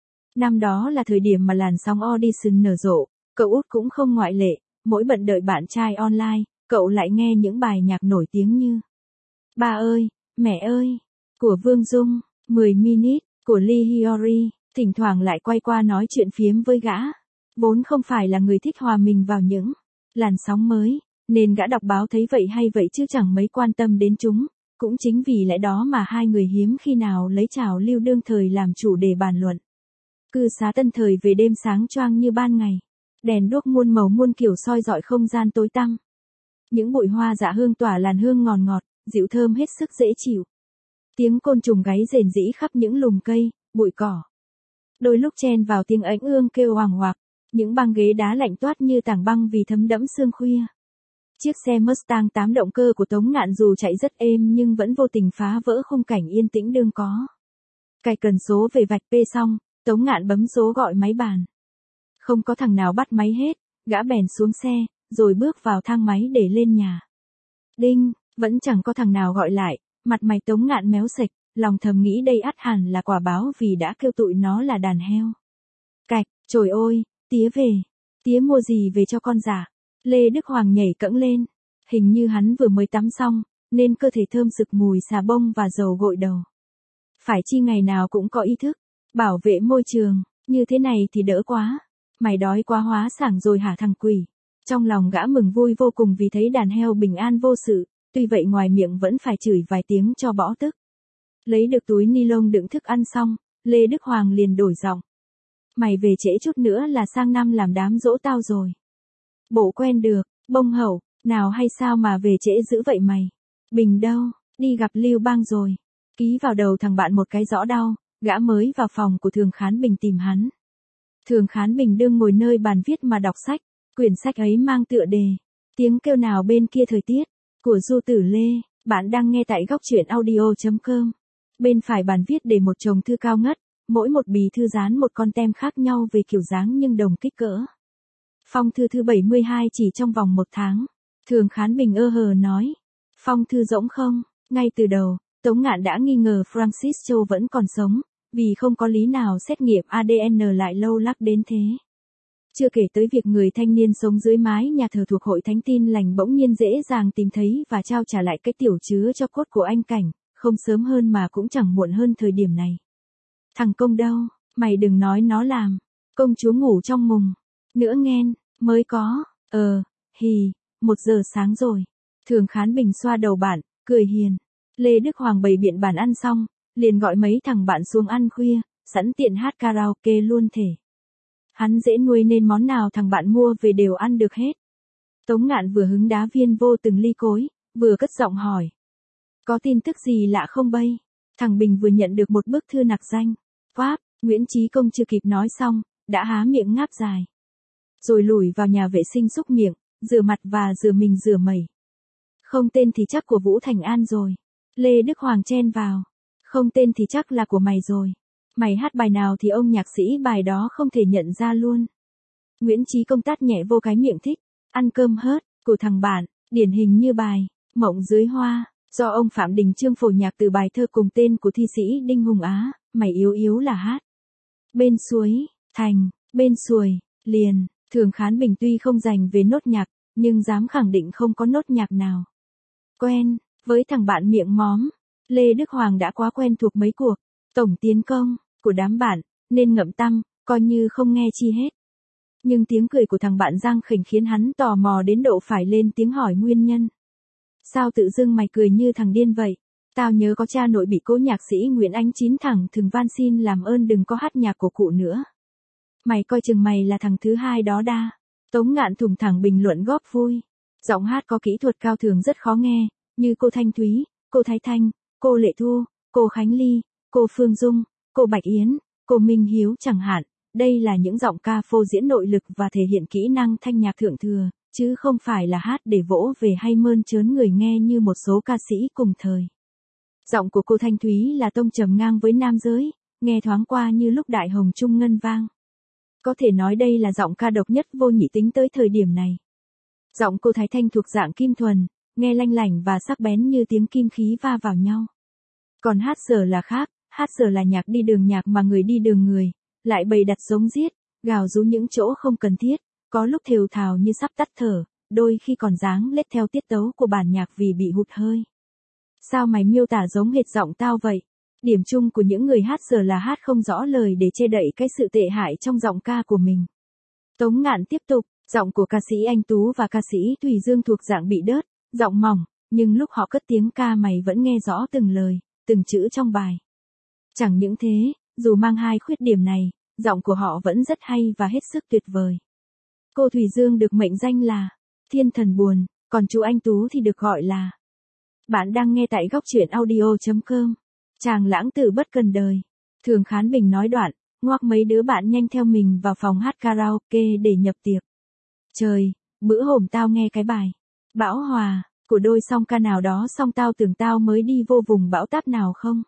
S1: Năm đó là thời điểm mà làn sóng audition nở rộ, cậu út cũng không ngoại lệ, mỗi bận đợi bạn trai online, cậu lại nghe những bài nhạc nổi tiếng như Ba ơi, Mẹ ơi, của Vương Dung, mười minute, của Lee Hyori, thỉnh thoảng lại quay qua nói chuyện phiếm với gã. Vốn không phải là người thích hòa mình vào những làn sóng mới, nên gã đọc báo thấy vậy hay vậy chứ chẳng mấy quan tâm đến chúng. Cũng chính vì lẽ đó mà hai người hiếm khi nào lấy trào lưu đương thời làm chủ đề bàn luận. Cư xá Tân Thời về đêm sáng choang như ban ngày. Đèn đuốc muôn màu muôn kiểu soi rọi không gian tối tăm. Những bụi hoa dạ hương tỏa làn hương ngọt ngọt, dịu thơm hết sức dễ chịu. Tiếng côn trùng gáy rền rĩ khắp những lùm cây, bụi cỏ. Đôi lúc chen vào tiếng ánh ương kêu hoàng hoạc, những băng ghế đá lạnh toát như tảng băng vì thấm đẫm sương khuya. Chiếc xe Mustang tám động cơ của Tống Ngạn dù chạy rất êm nhưng vẫn vô tình phá vỡ khung cảnh yên tĩnh đương có. Cài cần số về vạch P xong, Tống Ngạn bấm số gọi máy bàn. Không có thằng nào bắt máy hết, gã bèn xuống xe, rồi bước vào thang máy để lên nhà. Đinh, vẫn chẳng có thằng nào gọi lại, mặt mày Tống Ngạn méo sệch, lòng thầm nghĩ đây ắt hẳn là quả báo vì đã kêu tụi nó là đàn heo. Cạch, trời ơi, tía về, tía mua gì về cho con giả? Lê Đức Hoàng nhảy cẫng lên, hình như hắn vừa mới tắm xong, nên cơ thể thơm sực mùi xà bông và dầu gội đầu. Phải chi ngày nào cũng có ý thức, bảo vệ môi trường, như thế này thì đỡ quá. Mày đói quá hóa sảng rồi hả thằng quỷ? Trong lòng gã mừng vui vô cùng vì thấy đàn heo bình an vô sự, tuy vậy ngoài miệng vẫn phải chửi vài tiếng cho bỏ tức. Lấy được túi ni lông đựng thức ăn xong, Lê Đức Hoàng liền đổi giọng. Mày về trễ chút nữa là sang năm làm đám dỗ tao rồi. Bộ quen được, bông hậu, nào hay sao mà về trễ dữ vậy mày? Bình đâu, đi gặp Lưu Bang rồi. Ký vào đầu thằng bạn một cái rõ đau, gã mới vào phòng của Thường Khán Bình tìm hắn. Thường Khán Bình đương ngồi nơi bàn viết mà đọc sách, quyển sách ấy mang tựa đề Tiếng kêu nào bên kia thời tiết, của Du Tử Lê. Bạn đang nghe tại góc truyện audio chấm com. Bên phải bàn viết để một chồng thư cao ngất, mỗi một bì thư dán một con tem khác nhau về kiểu dáng nhưng đồng kích cỡ. Phong thư thứ bảy mươi hai chỉ trong vòng một tháng. Thường Khán Bình ơ hờ nói. Phong thư rỗng không? Ngay từ đầu, Tống Ngạn đã nghi ngờ Francis Châu vẫn còn sống, vì không có lý nào xét nghiệm a đê en lại lâu lắc đến thế. Chưa kể tới việc người thanh niên sống dưới mái nhà thờ thuộc Hội Thánh Tin Lành bỗng nhiên dễ dàng tìm thấy và trao trả lại cái tiểu chứa cho cốt của anh Cảnh, không sớm hơn mà cũng chẳng muộn hơn thời điểm này. Thằng Công đâu, mày đừng nói nó làm. Công chúa ngủ trong mùng. Nữa nghen, mới có, ờ, hì, một giờ sáng rồi. Thường Khán Bình xoa đầu bạn, cười hiền. Lê Đức Hoàng bày biện bàn ăn xong, liền gọi mấy thằng bạn xuống ăn khuya, sẵn tiện hát karaoke luôn thể. Hắn dễ nuôi nên món nào thằng bạn mua về đều ăn được hết. Tống Ngạn vừa hứng đá viên vô từng ly cối, vừa cất giọng hỏi. Có tin tức gì lạ không bây? Thằng Bình vừa nhận được một bức thư nặc danh. Pháp, Nguyễn Chí Công chưa kịp nói xong, đã há miệng ngáp dài. Rồi lủi vào nhà vệ sinh xúc miệng, rửa mặt và rửa mình rửa mẩy. Không tên thì chắc của Vũ Thành An rồi. Lê Đức Hoàng chen vào. Không tên thì chắc là của mày rồi. Mày hát bài nào thì ông nhạc sĩ bài đó không thể nhận ra luôn. Nguyễn Chí Công tát nhẹ vô cái miệng thích. Ăn cơm hớt, của thằng bạn, điển hình như bài Mộng Dưới Hoa, do ông Phạm Đình Chương phổ nhạc từ bài thơ cùng tên của thi sĩ Đinh Hùng Á, mày yếu yếu là hát. Bên suối, thành, bên suối, liền, Thường Khán Bình tuy không dành về nốt nhạc, nhưng dám khẳng định không có nốt nhạc nào quen với thằng bạn miệng móm. Lê Đức Hoàng đã quá quen thuộc mấy cuộc tổng tiến công của đám bạn, nên ngậm tăm, coi như không nghe chi hết. Nhưng tiếng cười của thằng bạn Giang Khỉnh khiến hắn tò mò đến độ phải lên tiếng hỏi nguyên nhân. Sao tự dưng mày cười như thằng điên vậy? Tao nhớ có cha nội bị cố nhạc sĩ Nguyễn Ánh Chín thẳng thường van xin làm ơn đừng có hát nhạc của cụ nữa. Mày coi chừng mày là thằng thứ hai đó đa. Tống Ngạn thủng thẳng bình luận góp vui. Giọng hát có kỹ thuật cao thường rất khó nghe, như cô Thanh Thúy, cô Thái Thanh, cô Lệ Thu, cô Khánh Ly, cô Phương Dung, cô Bạch Yến, cô Minh Hiếu chẳng hạn. Đây là những giọng ca phô diễn nội lực và thể hiện kỹ năng thanh nhạc thượng thừa, chứ không phải là hát để vỗ về hay mơn trớn người nghe như một số ca sĩ cùng thời. Giọng của cô Thanh Thúy là tông trầm ngang với nam giới, nghe thoáng qua như lúc đại hồng trung ngân vang. Có thể nói đây là giọng ca độc nhất vô nhị tính tới thời điểm này. Giọng cô Thái Thanh thuộc dạng kim thuần, nghe lanh lảnh và sắc bén như tiếng kim khí va vào nhau. Còn hát giờ là khác, hát giờ là nhạc đi đường nhạc mà người đi đường người, lại bày đặt giống giết, gào rú những chỗ không cần thiết, có lúc thều thào như sắp tắt thở, đôi khi còn dáng lết theo tiết tấu của bản nhạc vì bị hụt hơi. Sao mày miêu tả giống hệt giọng tao vậy? Điểm chung của những người hát giờ là hát không rõ lời để che đậy cái sự tệ hại trong giọng ca của mình. Tống Ngạn tiếp tục, giọng của ca sĩ Anh Tú và ca sĩ Thùy Dương thuộc dạng bị đớt, giọng mỏng, nhưng lúc họ cất tiếng ca mày vẫn nghe rõ từng lời, từng chữ trong bài. Chẳng những thế, dù mang hai khuyết điểm này, giọng của họ vẫn rất hay và hết sức tuyệt vời. Cô Thùy Dương được mệnh danh là Thiên Thần Buồn, còn chú Anh Tú thì được gọi là. Bạn đang nghe tại góc truyện audio.com. Chàng lãng tử bất cần đời. Thường Khán Bình nói đoạn, ngoắc mấy đứa bạn nhanh theo mình vào phòng hát karaoke để nhập tiệc. Trời, bữa hổm tao nghe cái bài Bão Hòa của đôi song ca nào đó xong tao tưởng tao mới đi vô vùng bão táp nào không.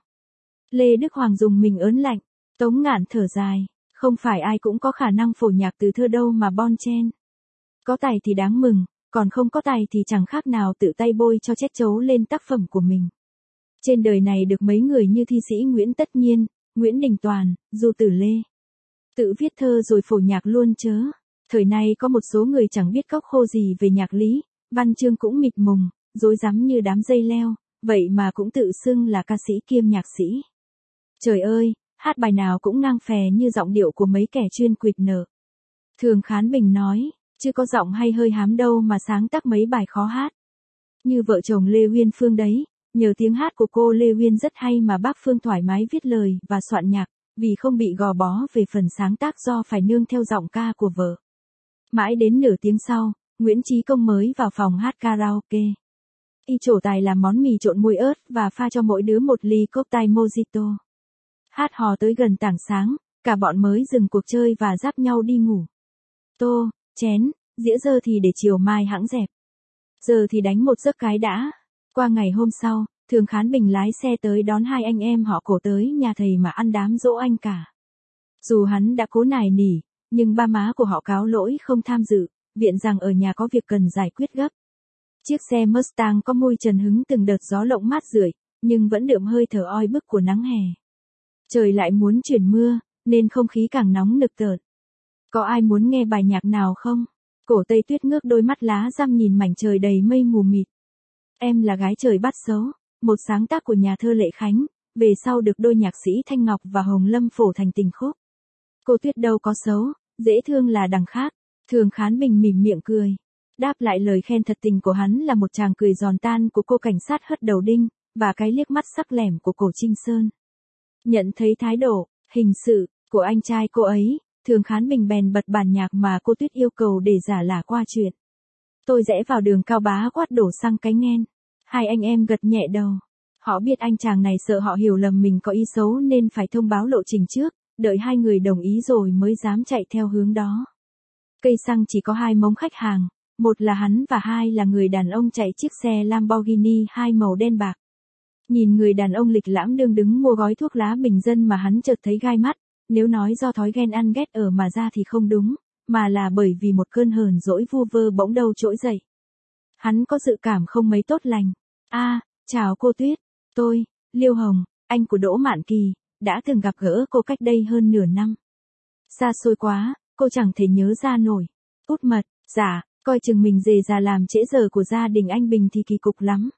S1: Lê Đức Hoàng dùng mình ớn lạnh. Tống Ngạn thở dài, không phải ai cũng có khả năng phổ nhạc từ thơ đâu mà bon chen. Có tài thì đáng mừng, còn không có tài thì chẳng khác nào tự tay bôi cho chết chấu lên tác phẩm của mình. Trên đời này được mấy người như thi sĩ Nguyễn Tất Nhiên, Nguyễn Đình Toàn, Du Tử Lê. Tự viết thơ rồi phổ nhạc luôn chớ. Thời nay có một số người chẳng biết cóc khô gì về nhạc lý, văn chương cũng mịt mùng, rối rắm như đám dây leo, vậy mà cũng tự xưng là ca sĩ kiêm nhạc sĩ. Trời ơi, hát bài nào cũng ngang phè như giọng điệu của mấy kẻ chuyên quỵt nợ. Thường Khán Bình nói, chứ có giọng hay hơi hám đâu mà sáng tác mấy bài khó hát. Như vợ chồng Lê Uyên Phương đấy, nhờ tiếng hát của cô Lê Uyên rất hay mà bác Phương thoải mái viết lời và soạn nhạc, vì không bị gò bó về phần sáng tác do phải nương theo giọng ca của vợ. Mãi đến nửa tiếng sau, Nguyễn Chí Công mới vào phòng hát karaoke. Y trổ tài làm món mì trộn muối ớt và pha cho mỗi đứa một ly cocktail mojito. Hát hò tới gần tảng sáng, cả bọn mới dừng cuộc chơi và giáp nhau đi ngủ. Tô, chén, dĩa dơ thì để chiều mai hẵng dẹp. Giờ thì đánh một giấc cái đã. Qua ngày hôm sau, Thường Khán Bình lái xe tới đón hai anh em họ Cổ tới nhà thầy mà ăn đám dỗ anh cả. Dù hắn đã cố nài nỉ, nhưng ba má của họ cáo lỗi không tham dự, viện rằng ở nhà có việc cần giải quyết gấp. Chiếc xe Mustang có môi trần hứng từng đợt gió lộng mát rượi, nhưng vẫn đượm hơi thở oi bức của nắng hè. Trời lại muốn chuyển mưa, nên không khí càng nóng nực tợn. Có ai muốn nghe bài nhạc nào không? Cổ Tây Tuyết ngước đôi mắt lá răm nhìn mảnh trời đầy mây mù mịt. Em là gái trời bắt xấu, một sáng tác của nhà thơ Lệ Khánh, về sau được đôi nhạc sĩ Thanh Ngọc và Hồng Lâm phổ thành tình khúc. Cô Tuyết đâu có xấu, dễ thương là đằng khác. Thường Khán Bình mỉm miệng cười. Đáp lại lời khen thật tình của hắn là một tràng cười giòn tan của cô cảnh sát hất đầu đinh, và cái liếc mắt sắc lẻm của cổ Trinh Sơn. Nhận thấy thái độ, hình sự, của anh trai cô ấy, Thường Khán Bình bèn bật bản nhạc mà cô Tuyết yêu cầu để giả lả qua chuyện. Tôi rẽ vào đường Cao Bá quát đổ xăng cái nghen. Hai anh em gật nhẹ đầu. Họ biết anh chàng này sợ họ hiểu lầm mình có ý xấu nên phải thông báo lộ trình trước, đợi hai người đồng ý rồi mới dám chạy theo hướng đó. Cây xăng chỉ có hai mống khách hàng, một là hắn và hai là người đàn ông chạy chiếc xe Lamborghini hai màu đen bạc. Nhìn người đàn ông lịch lãm đương đứng mua gói thuốc lá bình dân mà hắn chợt thấy gai mắt, nếu nói do thói ghen ăn ghét ở mà ra thì không đúng, mà là bởi vì một cơn hờn dỗi vu vơ bỗng đâu trỗi dậy. Hắn có dự cảm không mấy tốt lành. A, à, chào cô Tuyết, tôi, Liêu Hồng, anh của Đỗ Mạn Kỳ, đã từng gặp gỡ cô cách đây hơn nửa năm. Xa xôi quá, cô chẳng thể nhớ ra nổi. Út mật, dạ, coi chừng mình dề già làm trễ giờ của gia đình anh Bình thì kỳ cục lắm.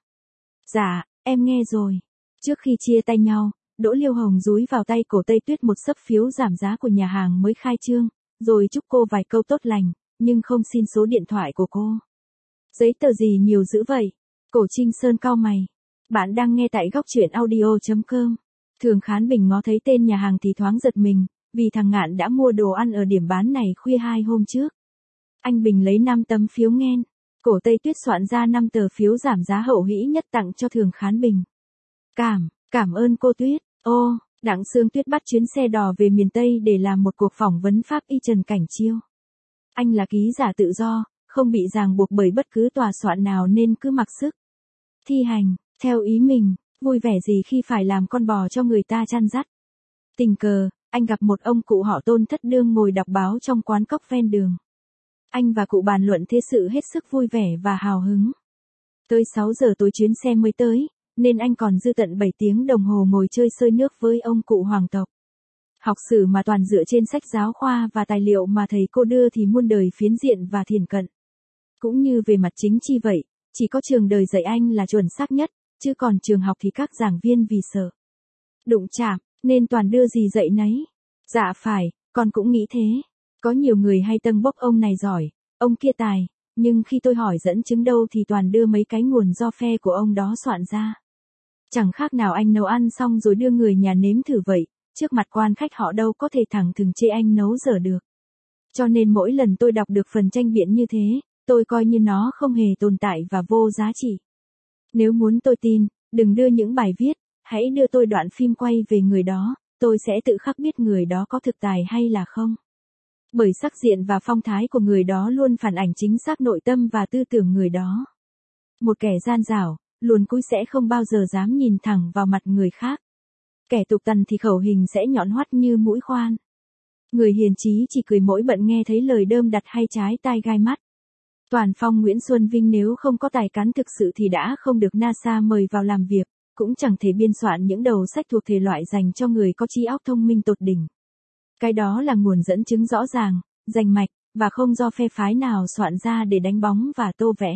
S1: Dạ, em nghe rồi. Trước khi chia tay nhau, Đỗ Liêu Hồng dúi vào tay Cổ Tây Tuyết một xấp phiếu giảm giá của nhà hàng mới khai trương, rồi chúc cô vài câu tốt lành, nhưng không xin số điện thoại của cô. Giấy tờ gì nhiều dữ vậy? Cổ Trinh Sơn cau mày. Bạn đang nghe tại góc truyện audio.com. Thường Khán Bình ngó thấy tên nhà hàng thì thoáng giật mình, vì thằng Ngạn đã mua đồ ăn ở điểm bán này khuya hai hôm trước. Anh Bình lấy năm tấm phiếu nghen. Cổ Tây Tuyết soạn ra năm tờ phiếu giảm giá hậu hĩ nhất tặng cho Thường Khán Bình. Cảm, cảm ơn cô Tuyết. Ô, Đặng Sương Tuyết bắt chuyến xe đò về miền Tây để làm một cuộc phỏng vấn pháp y Trần Cảnh Chiêu. Anh là ký giả tự do, không bị ràng buộc bởi bất cứ tòa soạn nào nên cứ mặc sức thi hành, theo ý mình, vui vẻ gì khi phải làm con bò cho người ta chăn dắt. Tình cờ, anh gặp một ông cụ họ Tôn thất đương ngồi đọc báo trong quán cóc ven đường. Anh và cụ bàn luận thế sự hết sức vui vẻ và hào hứng. Tới sáu giờ tối chuyến xe mới tới, nên anh còn dư tận bảy tiếng đồng hồ ngồi chơi sơi nước với ông cụ hoàng tộc. Học sử mà toàn dựa trên sách giáo khoa và tài liệu mà thầy cô đưa thì muôn đời phiến diện và thiển cận. Cũng như về mặt chính trị vậy, chỉ có trường đời dạy anh là chuẩn xác nhất, chứ còn trường học thì các giảng viên vì sợ đụng chạm, nên toàn đưa gì dạy nấy. Dạ phải, con cũng nghĩ thế. Có nhiều người hay tâng bốc ông này giỏi, ông kia tài, nhưng khi tôi hỏi dẫn chứng đâu thì toàn đưa mấy cái nguồn do phe của ông đó soạn ra. Chẳng khác nào anh nấu ăn xong rồi đưa người nhà nếm thử vậy, trước mặt quan khách họ đâu có thể thẳng thừng chê anh nấu dở được. Cho nên mỗi lần tôi đọc được phần tranh biện như thế, tôi coi như nó không hề tồn tại và vô giá trị. Nếu muốn tôi tin, đừng đưa những bài viết, hãy đưa tôi đoạn phim quay về người đó, tôi sẽ tự khắc biết người đó có thực tài hay là không. Bởi sắc diện và phong thái của người đó luôn phản ảnh chính xác nội tâm và tư tưởng người đó. Một kẻ gian dảo, luồn cúi sẽ không bao giờ dám nhìn thẳng vào mặt người khác. Kẻ tục tằn thì khẩu hình sẽ nhọn hoắt như mũi khoan. Người hiền trí chỉ cười mỗi bận nghe thấy lời đơm đặt hay trái tai gai mắt. Toàn Phong Nguyễn Xuân Vinh nếu không có tài cán thực sự thì đã không được NASA mời vào làm việc, cũng chẳng thể biên soạn những đầu sách thuộc thể loại dành cho người có trí óc thông minh tột đỉnh. Cái đó là nguồn dẫn chứng rõ ràng, rành mạch, và không do phe phái nào soạn ra để đánh bóng và tô vẽ.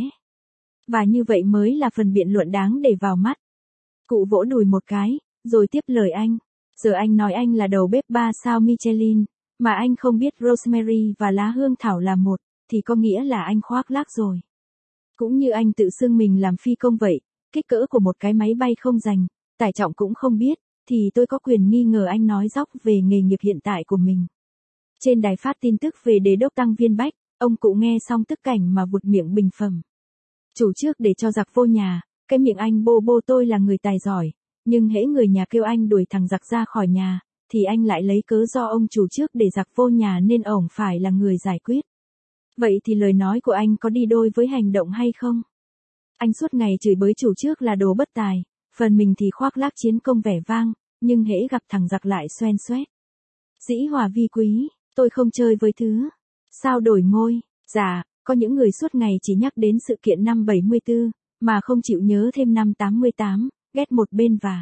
S1: Và như vậy mới là phần biện luận đáng để vào mắt. Cụ vỗ đùi một cái, rồi tiếp lời anh. Giờ anh nói anh là đầu bếp ba sao Michelin, mà anh không biết rosemary và lá hương thảo là một, thì có nghĩa là anh khoác lác rồi. Cũng như anh tự xưng mình làm phi công vậy, kích cỡ của một cái máy bay không dành, tải trọng cũng không biết, thì tôi có quyền nghi ngờ anh nói dóc về nghề nghiệp hiện tại của mình. Trên đài phát tin tức về Đế đốc Tăng Viên Bách, ông cụ nghe xong tức cảnh mà vụt miệng bình phẩm. Chủ trước để cho giặc vô nhà, cái miệng anh bô bô tôi là người tài giỏi, nhưng hễ người nhà kêu anh đuổi thằng giặc ra khỏi nhà, thì anh lại lấy cớ do ông chủ trước để giặc vô nhà nên ổng phải là người giải quyết. Vậy thì lời nói của anh có đi đôi với hành động hay không? Anh suốt ngày chửi bới chủ trước là đồ bất tài, phần mình thì khoác lác chiến công vẻ vang, nhưng hễ gặp thằng giặc lại xoen xoét. Dĩ hòa vi quý, tôi không chơi với thứ. Sao đổi ngôi? Dạ, có những người suốt ngày chỉ nhắc đến sự kiện năm bảy mươi tư, mà không chịu nhớ thêm năm tám mươi tám, ghét một bên và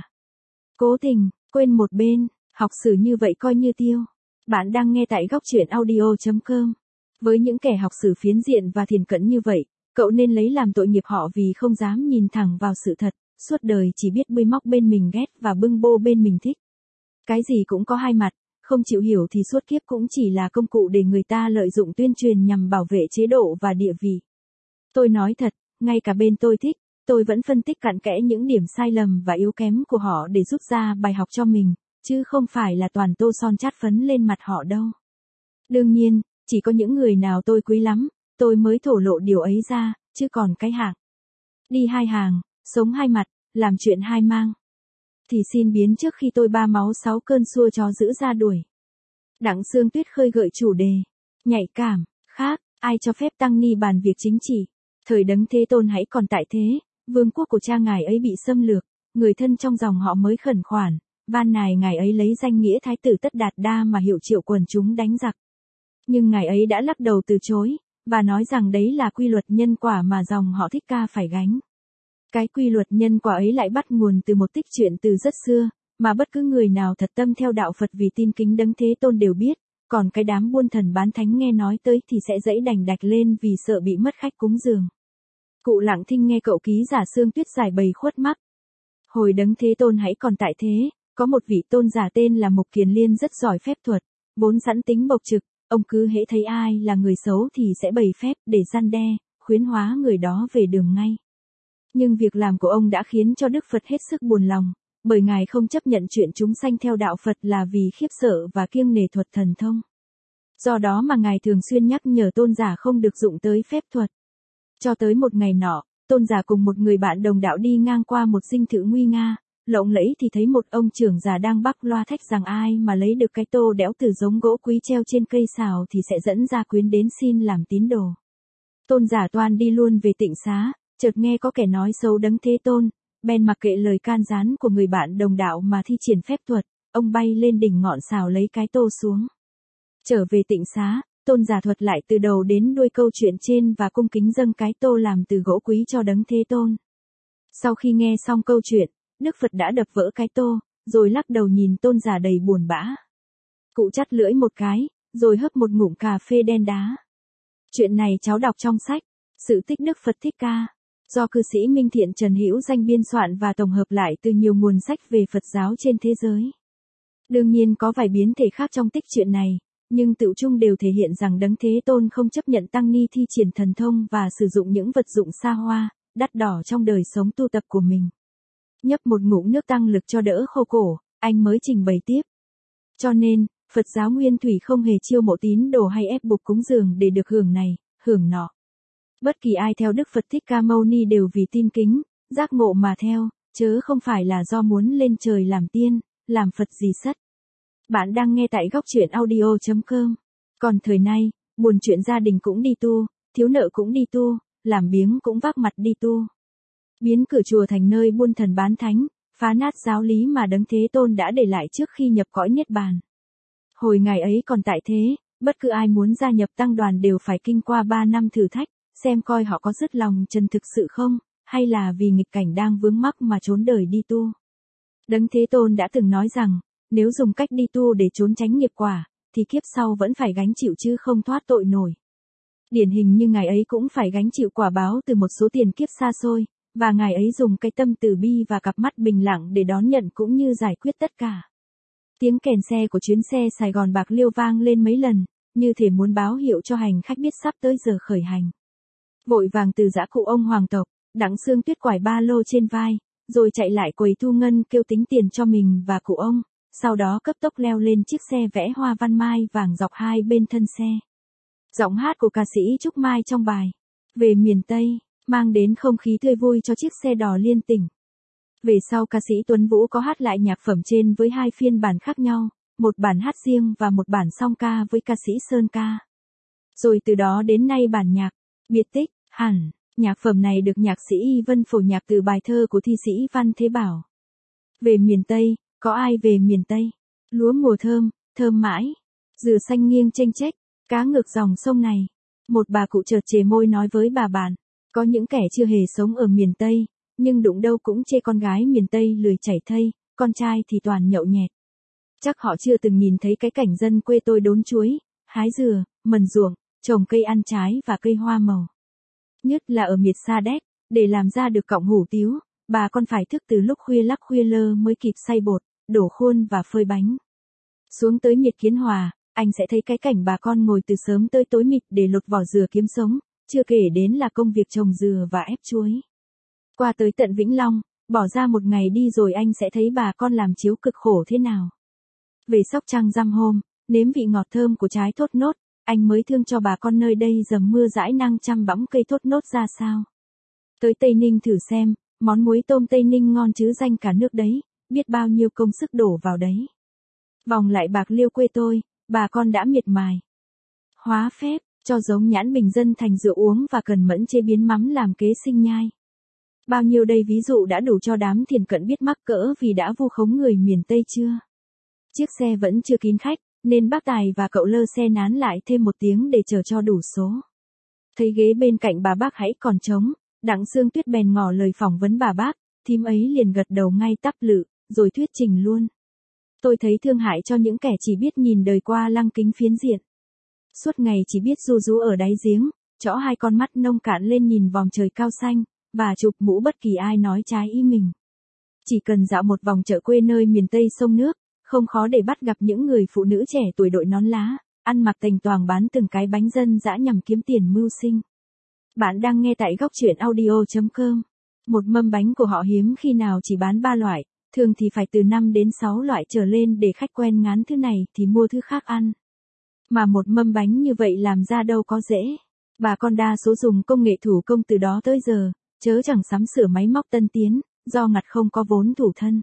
S1: cố tình, quên một bên, học sử như vậy coi như tiêu. Bạn đang nghe tại góc truyện audio chấm com. Với những kẻ học sử phiến diện và thiền cận như vậy, cậu nên lấy làm tội nghiệp họ vì không dám nhìn thẳng vào sự thật, suốt đời chỉ biết bươi móc bên mình ghét và bưng bô bên mình thích. Cái gì cũng có hai mặt, không chịu hiểu thì suốt kiếp cũng chỉ là công cụ để người ta lợi dụng tuyên truyền nhằm bảo vệ chế độ và địa vị. Tôi nói thật, ngay cả bên tôi thích, tôi vẫn phân tích cặn kẽ những điểm sai lầm và yếu kém của họ để rút ra bài học cho mình, chứ không phải là toàn tô son chát phấn lên mặt họ đâu. Đương nhiên, chỉ có những người nào tôi quý lắm, tôi mới thổ lộ điều ấy ra, chứ còn cái hạng đi hai hàng, sống hai mặt, làm chuyện hai mang, thì xin biến trước khi tôi ba máu sáu cơn xua chó giữ ra đuổi. Đặng Sương Tuyết khơi gợi chủ đề nhạy cảm, khác, ai cho phép tăng ni bàn việc chính trị. Thời Đấng Thế Tôn hãy còn tại thế, vương quốc của cha ngài ấy bị xâm lược, người thân trong dòng họ mới khẩn khoản, van nài ngài ấy lấy danh nghĩa thái tử Tất Đạt Đa mà hiệu triệu quần chúng đánh giặc. Nhưng ngài ấy đã lắc đầu từ chối, và nói rằng đấy là quy luật nhân quả mà dòng họ Thích Ca phải gánh. Cái quy luật nhân quả ấy lại bắt nguồn từ một tích truyện từ rất xưa, mà bất cứ người nào thật tâm theo đạo Phật vì tin kính Đấng Thế Tôn đều biết, còn cái đám buôn thần bán thánh nghe nói tới thì sẽ dãy đành đạch lên vì sợ bị mất khách cúng dường. Cụ lặng thinh nghe cậu ký giả Sương Tuyết giải bày khuất mắt. Hồi Đấng Thế Tôn hãy còn tại thế, có một vị tôn giả tên là Mục Kiền Liên rất giỏi phép thuật, vốn sẵn tính bộc trực, ông cứ hễ thấy ai là người xấu thì sẽ bày phép để răn đe, khuyến hóa người đó về đường ngay. Nhưng việc làm của ông đã khiến cho Đức Phật hết sức buồn lòng, bởi ngài không chấp nhận chuyện chúng sanh theo đạo Phật là vì khiếp sợ và kiêng nể thuật thần thông. Do đó mà ngài thường xuyên nhắc nhở tôn giả không được dụng tới phép thuật. Cho tới một ngày nọ, tôn giả cùng một người bạn đồng đạo đi ngang qua một dinh thự nguy nga, lộng lẫy thì thấy một ông trưởng già đang bắc loa thách rằng ai mà lấy được cái tô đẽo từ giống gỗ quý treo trên cây sào thì sẽ dẫn gia quyến đến xin làm tín đồ. Tôn giả toan đi luôn về Tịnh Xá, chợt nghe có kẻ nói xấu Đấng Thế Tôn, bèn mặc kệ lời can gián của người bạn đồng đạo mà thi triển phép thuật, ông bay lên đỉnh ngọn sào lấy cái tô xuống. Trở về Tịnh Xá, tôn giả thuật lại từ đầu đến đuôi câu chuyện trên và cung kính dâng cái tô làm từ gỗ quý cho Đấng Thế Tôn. Sau khi nghe xong câu chuyện, Đức Phật đã đập vỡ cái tô, rồi lắc đầu nhìn tôn giả đầy buồn bã. Cụ chắt lưỡi một cái, rồi hấp một ngụm cà phê đen đá. Chuyện này cháu đọc trong sách Sự tích Đức Phật Thích Ca, do cư sĩ Minh Thiện Trần Hữu Danh biên soạn và tổng hợp lại từ nhiều nguồn sách về Phật giáo trên thế giới. Đương nhiên có vài biến thể khác trong tích truyện này, Nhưng tựu chung đều thể hiện rằng Đấng Thế Tôn không chấp nhận tăng ni thi triển thần thông và sử dụng những vật dụng xa hoa, đắt đỏ trong đời sống tu tập của mình. Nhấp một ngụm nước tăng lực cho đỡ khô cổ, anh mới trình bày tiếp. Cho nên, Phật giáo Nguyên Thủy không hề chiêu mộ tín đồ hay ép buộc cúng dường để được hưởng này, hưởng nọ. Bất kỳ ai theo Đức Phật Thích Ca Mâu Ni đều vì tin kính, giác ngộ mà theo, chớ không phải là do muốn lên trời làm tiên, làm Phật gì sất. Bạn đang nghe tại góc truyện audio chấm com. Còn thời nay, buồn chuyện gia đình cũng đi tu, thiếu nợ cũng đi tu, làm biếng cũng vác mặt đi tu. Biến cửa chùa thành nơi buôn thần bán thánh, phá nát giáo lý mà Đấng Thế Tôn đã để lại trước khi nhập cõi niết bàn. Hồi ngày ấy còn tại thế, bất cứ ai muốn gia nhập tăng đoàn đều phải kinh qua ba năm thử thách, xem coi họ có dứt lòng trần thực sự không, hay là vì nghịch cảnh đang vướng mắc mà trốn đời đi tu. Đấng Thế Tôn đã từng nói rằng, nếu dùng cách đi tu để trốn tránh nghiệp quả, thì kiếp sau vẫn phải gánh chịu chứ không thoát tội nổi. Điển hình như ngài ấy cũng phải gánh chịu quả báo từ một số tiền kiếp xa xôi, và ngài ấy dùng cái tâm từ bi và cặp mắt bình lặng để đón nhận cũng như giải quyết tất cả. Tiếng kèn xe của chuyến xe Sài Gòn Bạc Liêu vang lên mấy lần, như thể muốn báo hiệu cho hành khách biết sắp tới giờ khởi hành. Vội vàng từ giã cụ ông hoàng tộc, Đặng Sương Tuyết quải ba lô trên vai, rồi chạy lại quầy thu ngân kêu tính tiền cho mình và cụ ông, sau đó cấp tốc leo lên chiếc xe vẽ hoa văn mai vàng dọc hai bên thân xe. Giọng hát của ca sĩ Trúc Mai trong bài Về miền Tây, mang đến không khí tươi vui cho chiếc xe đò liên tỉnh. Về sau ca sĩ Tuấn Vũ có hát lại nhạc phẩm trên với hai phiên bản khác nhau, một bản hát riêng và một bản song ca với ca sĩ Sơn Ca. Rồi từ đó đến nay bản nhạc, biệt tích, hẳn, nhạc phẩm này được nhạc sĩ Y Vân phổ nhạc từ bài thơ của thi sĩ Văn Thế Bảo. Về miền Tây, có ai về miền Tây? Lúa mùa thơm, thơm mãi. Dừa xanh nghiêng chênh chếch, cá ngược dòng sông này. Một bà cụ chợt chề môi nói với bà bạn, có những kẻ chưa hề sống ở miền Tây, nhưng đụng đâu cũng chê con gái miền Tây lười chảy thây, con trai thì toàn nhậu nhẹt. Chắc họ chưa từng nhìn thấy cái cảnh dân quê tôi đốn chuối, hái dừa, mần ruộng, trồng cây ăn trái và cây hoa màu. Nhất là ở miệt Sa Đéc, để làm ra được cọng hủ tiếu, bà con phải thức từ lúc khuya lắc khuya lơ mới kịp xay bột, đổ khuôn và phơi bánh. Xuống tới miệt Kiến Hòa, anh sẽ thấy cái cảnh bà con ngồi từ sớm tới tối mịt để lột vỏ dừa kiếm sống, chưa kể đến là công việc trồng dừa và ép chuối. Qua tới tận Vĩnh Long, bỏ ra một ngày đi rồi anh sẽ thấy bà con làm chiếu cực khổ thế nào. Về Sóc Trăng dăm hôm, nếm vị ngọt thơm của trái thốt nốt, anh mới thương cho bà con nơi đây dầm mưa dãi năng chăm bẵm cây thốt nốt ra sao. Tới Tây Ninh thử xem, món muối tôm Tây Ninh ngon chứ danh cả nước đấy, biết bao nhiêu công sức đổ vào đấy. Vòng lại Bạc Liêu quê tôi, bà con đã miệt mài hóa phép, cho giống nhãn bình dân thành rượu uống và cần mẫn chế biến mắm làm kế sinh nhai. Bao nhiêu đây ví dụ đã đủ cho đám thiền cận biết mắc cỡ vì đã vu khống người miền Tây chưa. Chiếc xe vẫn chưa kín khách, nên bác Tài và cậu lơ xe nán lại thêm một tiếng để chờ cho đủ số. Thấy ghế bên cạnh bà bác hãy còn trống, Đặng Sương Tuyết bèn ngỏ lời phỏng vấn bà bác, thím ấy liền gật đầu ngay tắp lự, rồi thuyết trình luôn. Tôi thấy thương hại cho những kẻ chỉ biết nhìn đời qua lăng kính phiến diện. Suốt ngày chỉ biết ru rú ở đáy giếng, chõ hai con mắt nông cạn lên nhìn vòm trời cao xanh, và chụp mũ bất kỳ ai nói trái ý mình. Chỉ cần dạo một vòng chợ quê nơi miền Tây sông nước, không khó để bắt gặp những người phụ nữ trẻ tuổi đội nón lá, ăn mặc tành toàng bán từng cái bánh dân dã nhằm kiếm tiền mưu sinh. Bạn đang nghe tại góc truyện audio chấm com. Một mâm bánh của họ hiếm khi nào chỉ bán ba loại, thường thì phải từ năm đến sáu loại trở lên để khách quen ngán thứ này thì mua thứ khác ăn. Mà một mâm bánh như vậy làm ra đâu có dễ. Bà con đa số dùng công nghệ thủ công từ đó tới giờ, chớ chẳng sắm sửa máy móc tân tiến, do ngặt không có vốn thủ thân.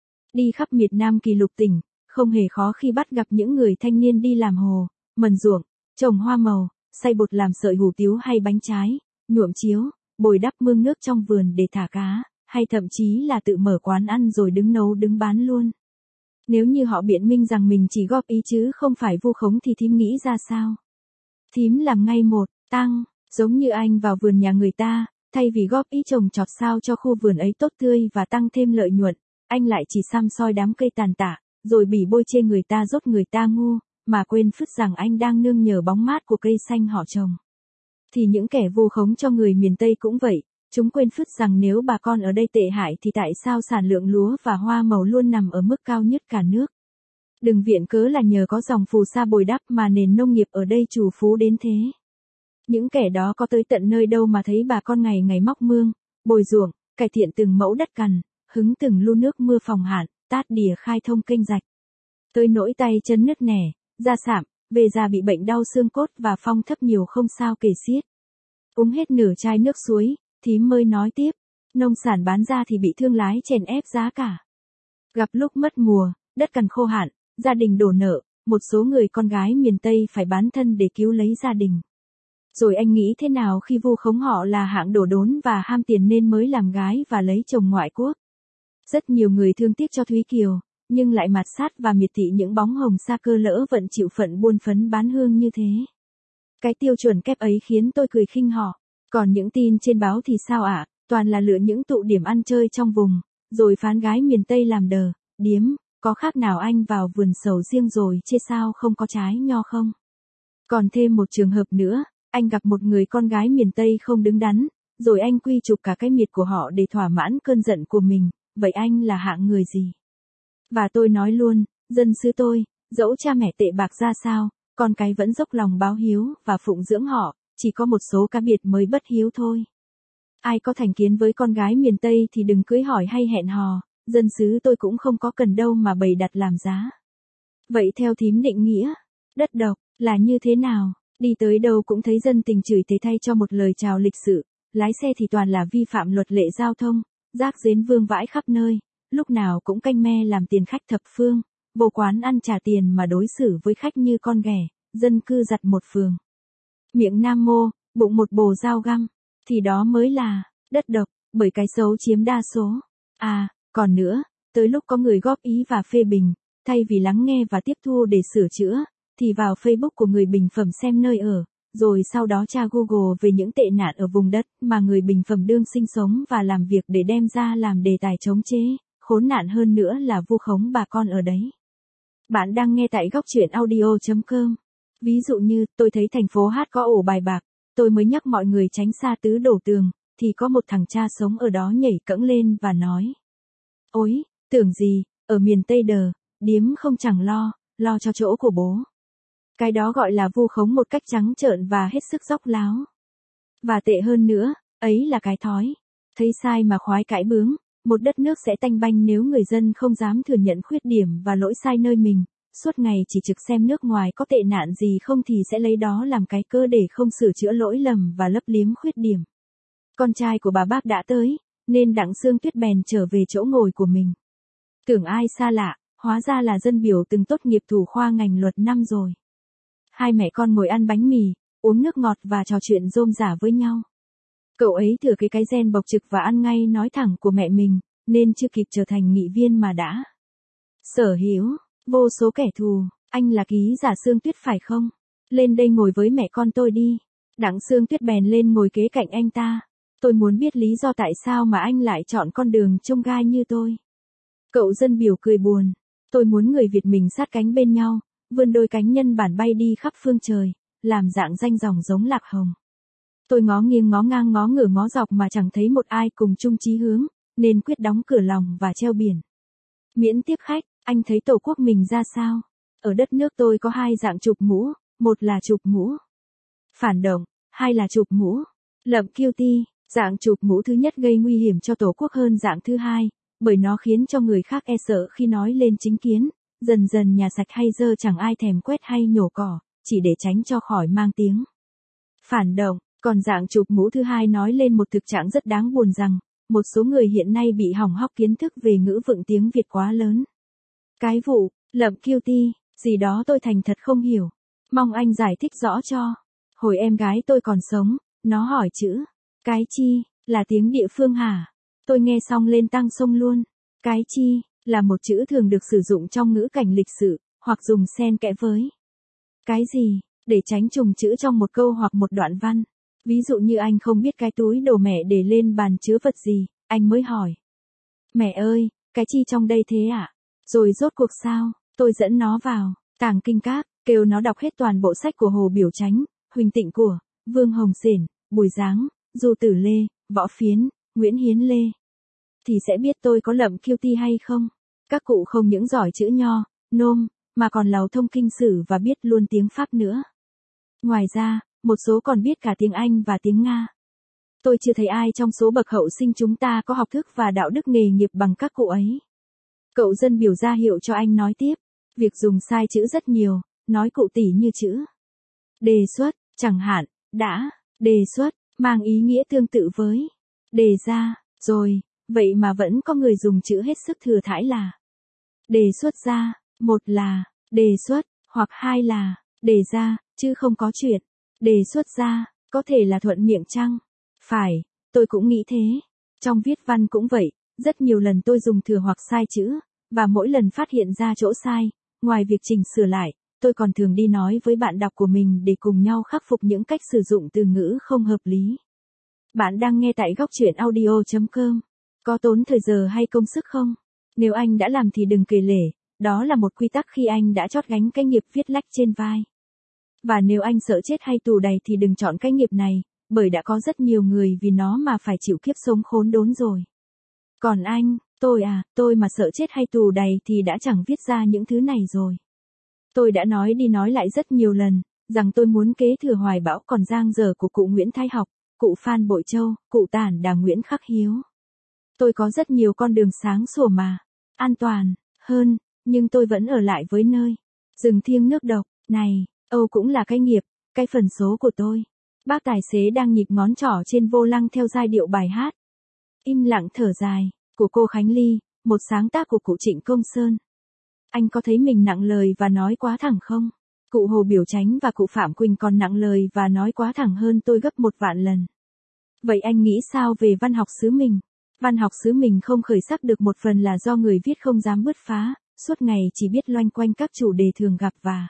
S1: Đi khắp miệt Nam Kỳ lục tỉnh, không hề khó khi bắt gặp những người thanh niên đi làm hồ, mần ruộng, trồng hoa màu, xay bột làm sợi hủ tiếu hay bánh trái, nhuộm chiếu, bồi đắp mương nước trong vườn để thả cá, hay thậm chí là tự mở quán ăn rồi đứng nấu đứng bán luôn. Nếu như họ biện minh rằng mình chỉ góp ý chứ không phải vu khống thì thím nghĩ ra sao? Thím làm ngay một, tăng, giống như anh vào vườn nhà người ta, thay vì góp ý trồng trọt sao cho khu vườn ấy tốt tươi và tăng thêm lợi nhuận, anh lại chỉ săm soi đám cây tàn tạ, rồi bỉ bôi chê người ta dốt người ta ngu, mà quên phứt rằng anh đang nương nhờ bóng mát của cây xanh họ trồng. Thì những kẻ vu khống cho người miền Tây cũng vậy, chúng quên phứt rằng nếu bà con ở đây tệ hại thì tại sao sản lượng lúa và hoa màu luôn nằm ở mức cao nhất cả nước. Đừng viện cớ là nhờ có dòng phù sa bồi đắp mà nền nông nghiệp ở đây trù phú đến thế. Những kẻ đó có tới tận nơi đâu mà thấy bà con ngày ngày móc mương, bồi ruộng, cải thiện từng mẫu đất cằn, hứng từng lu nước mưa phòng hạn, tát đìa khai thông kênh rạch. Tới nỗi tay chân nứt nẻ, da sạm, về già bị bệnh đau xương cốt và phong thấp nhiều không sao kể xiết. Uống hết nửa chai nước suối, thím mới nói tiếp, nông sản bán ra thì bị thương lái chèn ép giá cả. Gặp lúc mất mùa, đất cằn khô hạn, gia đình đổ nợ, một số người con gái miền Tây phải bán thân để cứu lấy gia đình. Rồi anh nghĩ thế nào khi vu khống họ là hạng đổ đốn và ham tiền nên mới làm gái và lấy chồng ngoại quốc? Rất nhiều người thương tiếc cho Thúy Kiều, nhưng lại mạt sát và miệt thị những bóng hồng sa cơ lỡ vận chịu phận buôn phấn bán hương như thế. Cái tiêu chuẩn kép ấy khiến tôi cười khinh họ. Còn những tin trên báo thì sao ạ? À? Toàn là lựa những tụ điểm ăn chơi trong vùng, rồi phán gái miền Tây làm đờ, điếm, có khác nào anh vào vườn sầu riêng rồi chê sao không có trái nho không? Còn thêm một trường hợp nữa, anh gặp một người con gái miền Tây không đứng đắn, rồi anh quy chụp cả cái miệt của họ để thỏa mãn cơn giận của mình, vậy anh là hạng người gì? Và tôi nói luôn, dân xứ tôi, dẫu cha mẹ tệ bạc ra sao, con cái vẫn dốc lòng báo hiếu và phụng dưỡng họ, chỉ có một số cá biệt mới bất hiếu thôi. Ai có thành kiến với con gái miền Tây thì đừng cưới hỏi hay hẹn hò, dân xứ tôi cũng không có cần đâu mà bày đặt làm giá. Vậy theo thím định nghĩa, đất độc là như thế nào? Đi tới đâu cũng thấy dân tình chửi thế thay cho một lời chào lịch sự, lái xe thì toàn là vi phạm luật lệ giao thông, rác rến vương vãi khắp nơi, lúc nào cũng canh me làm tiền khách thập phương, vô quán ăn trả tiền mà đối xử với khách như con ghẻ, dân cư giặt một phường. Miệng nam mô, bụng một bồ dao găm, thì đó mới là đất độc, bởi cái xấu chiếm đa số. À, còn nữa, tới lúc có người góp ý và phê bình, thay vì lắng nghe và tiếp thu để sửa chữa, thì vào Facebook của người bình phẩm xem nơi ở, rồi sau đó tra Google về những tệ nạn ở vùng đất mà người bình phẩm đương sinh sống và làm việc để đem ra làm đề tài chống chế, khốn nạn hơn nữa là vu khống bà con ở đấy. Bạn đang nghe tại góc truyện audio chấm com. Ví dụ như, tôi thấy thành phố Hát có ổ bài bạc, tôi mới nhắc mọi người tránh xa tứ đổ tường, thì có một thằng cha sống ở đó nhảy cẫng lên và nói. Ôi, tưởng gì, ở miền Tây đờ, điếm không chẳng lo, lo cho chỗ của bố. Cái đó gọi là vu khống một cách trắng trợn và hết sức dóc láo. Và tệ hơn nữa, ấy là cái thói. Thấy sai mà khoái cãi bướng, một đất nước sẽ tanh banh nếu người dân không dám thừa nhận khuyết điểm và lỗi sai nơi mình, suốt ngày chỉ trực xem nước ngoài có tệ nạn gì không thì sẽ lấy đó làm cái cơ để không sửa chữa lỗi lầm và lấp liếm khuyết điểm. Con trai của bà bác đã tới, nên Đặng Sương Tuyết bèn trở về chỗ ngồi của mình. Tưởng ai xa lạ, hóa ra là dân biểu từng tốt nghiệp thủ khoa ngành luật năm rồi. Hai mẹ con ngồi ăn bánh mì, uống nước ngọt và trò chuyện rôm rả với nhau. Cậu ấy thừa cái cái gen bộc trực và ăn ngay nói thẳng của mẹ mình, nên chưa kịp trở thành nghị viên mà đã sở hữu vô số kẻ thù. Anh là ký giả Sương Tuyết phải không? Lên đây ngồi với mẹ con tôi đi. Đặng Sương Tuyết bèn lên ngồi kế cạnh anh ta. Tôi muốn biết lý do tại sao mà anh lại chọn con đường trông gai như tôi. Cậu dân biểu cười buồn. Tôi muốn người Việt mình sát cánh bên nhau, vươn đôi cánh nhân bản bay đi khắp phương trời, làm dạng danh dòng giống lạc hồng. Tôi ngó nghiêng ngó ngang ngó ngửa ngó dọc mà chẳng thấy một ai cùng chung chí hướng, nên quyết đóng cửa lòng và treo biển. Miễn tiếp khách, anh thấy tổ quốc mình ra sao? Ở đất nước tôi có hai dạng chụp mũ, một là chụp mũ phản động, hai là chụp mũ lậm guilty. Dạng chụp mũ thứ nhất gây nguy hiểm cho tổ quốc hơn dạng thứ hai, bởi nó khiến cho người khác e sợ khi nói lên chính kiến, dần dần nhà sạch hay dơ chẳng ai thèm quét hay nhổ cỏ, chỉ để tránh cho khỏi mang tiếng phản động. Còn dạng chụp mũ thứ hai nói lên một thực trạng rất đáng buồn rằng, một số người hiện nay bị hỏng hóc kiến thức về ngữ vựng tiếng Việt quá lớn. Cái vụ lậm guilty gì đó tôi thành thật không hiểu. Mong anh giải thích rõ cho. Hồi em gái tôi còn sống, nó hỏi chữ cái chi là tiếng địa phương hả? Tôi nghe xong lên tăng sông luôn. Cái chi là một chữ thường được sử dụng trong ngữ cảnh lịch sự, hoặc dùng xen kẽ với cái gì, để tránh trùng chữ trong một câu hoặc một đoạn văn. Ví dụ như anh không biết cái túi đồ mẹ để lên bàn chứa vật gì, anh mới hỏi. Mẹ ơi, cái chi trong đây thế ạ? À? Rồi rốt cuộc sao? Tôi dẫn nó vào tàng kinh các, kêu nó đọc hết toàn bộ sách của Hồ Biểu Chánh, Huỳnh Tịnh của Vương Hồng Sển, Bùi Giáng, Du Tử Lê, Võ Phiến, Nguyễn Hiến Lê. Thì sẽ biết tôi có lậm guilty hay không. Các cụ không những giỏi chữ nho, nôm, mà còn lầu thông kinh sử và biết luôn tiếng Pháp nữa. Ngoài ra, một số còn biết cả tiếng Anh và tiếng Nga. Tôi chưa thấy ai trong số bậc hậu sinh chúng ta có học thức và đạo đức nghề nghiệp bằng các cụ ấy. Cậu dân biểu ra hiệu cho anh nói tiếp. Việc dùng sai chữ rất nhiều, nói cụ tỉ như chữ đề xuất, chẳng hạn, đã, đề xuất, mang ý nghĩa tương tự với đề ra, rồi, vậy mà vẫn có người dùng chữ hết sức thừa thãi là đề xuất ra, một là đề xuất, hoặc hai là đề ra, chứ không có chuyện đề xuất ra, có thể là thuận miệng chăng? Phải, tôi cũng nghĩ thế. Trong viết văn cũng vậy, rất nhiều lần tôi dùng thừa hoặc sai chữ, và mỗi lần phát hiện ra chỗ sai, ngoài việc chỉnh sửa lại, tôi còn thường đi nói với bạn đọc của mình để cùng nhau khắc phục những cách sử dụng từ ngữ không hợp lý. Bạn đang nghe tại góc truyện audio chấm com. Có tốn thời giờ hay công sức không? Nếu anh đã làm thì đừng kể lể, đó là một quy tắc khi anh đã chót gánh cái nghiệp viết lách trên vai. Và nếu anh sợ chết hay tù đầy thì đừng chọn cái nghiệp này, bởi đã có rất nhiều người vì nó mà phải chịu kiếp sống khốn đốn rồi. Còn anh, tôi à, tôi mà sợ chết hay tù đầy thì đã chẳng viết ra những thứ này rồi. Tôi đã nói đi nói lại rất nhiều lần, rằng tôi muốn kế thừa hoài bão còn dang dở của cụ Nguyễn Thái Học, cụ Phan Bội Châu, cụ Tản Đà Nguyễn Khắc Hiếu. Tôi có rất nhiều con đường sáng sủa mà, an toàn, hơn, nhưng tôi vẫn ở lại với nơi rừng thiêng nước độc, này, Âu cũng là cái nghiệp, cái phần số của tôi. Bác tài xế đang nhịp ngón trỏ trên vô lăng theo giai điệu bài hát Im lặng thở dài, của cô Khánh Ly, một sáng tác của cụ Trịnh Công Sơn. Anh có thấy mình nặng lời và nói quá thẳng không? Cụ Hồ Biểu Chánh và cụ Phạm Quỳnh còn nặng lời và nói quá thẳng hơn tôi gấp một vạn lần. Vậy anh nghĩ sao về văn học xứ mình? Văn học xứ mình không khởi sắc được một phần là do người viết không dám bứt phá, suốt ngày chỉ biết loanh quanh các chủ đề thường gặp và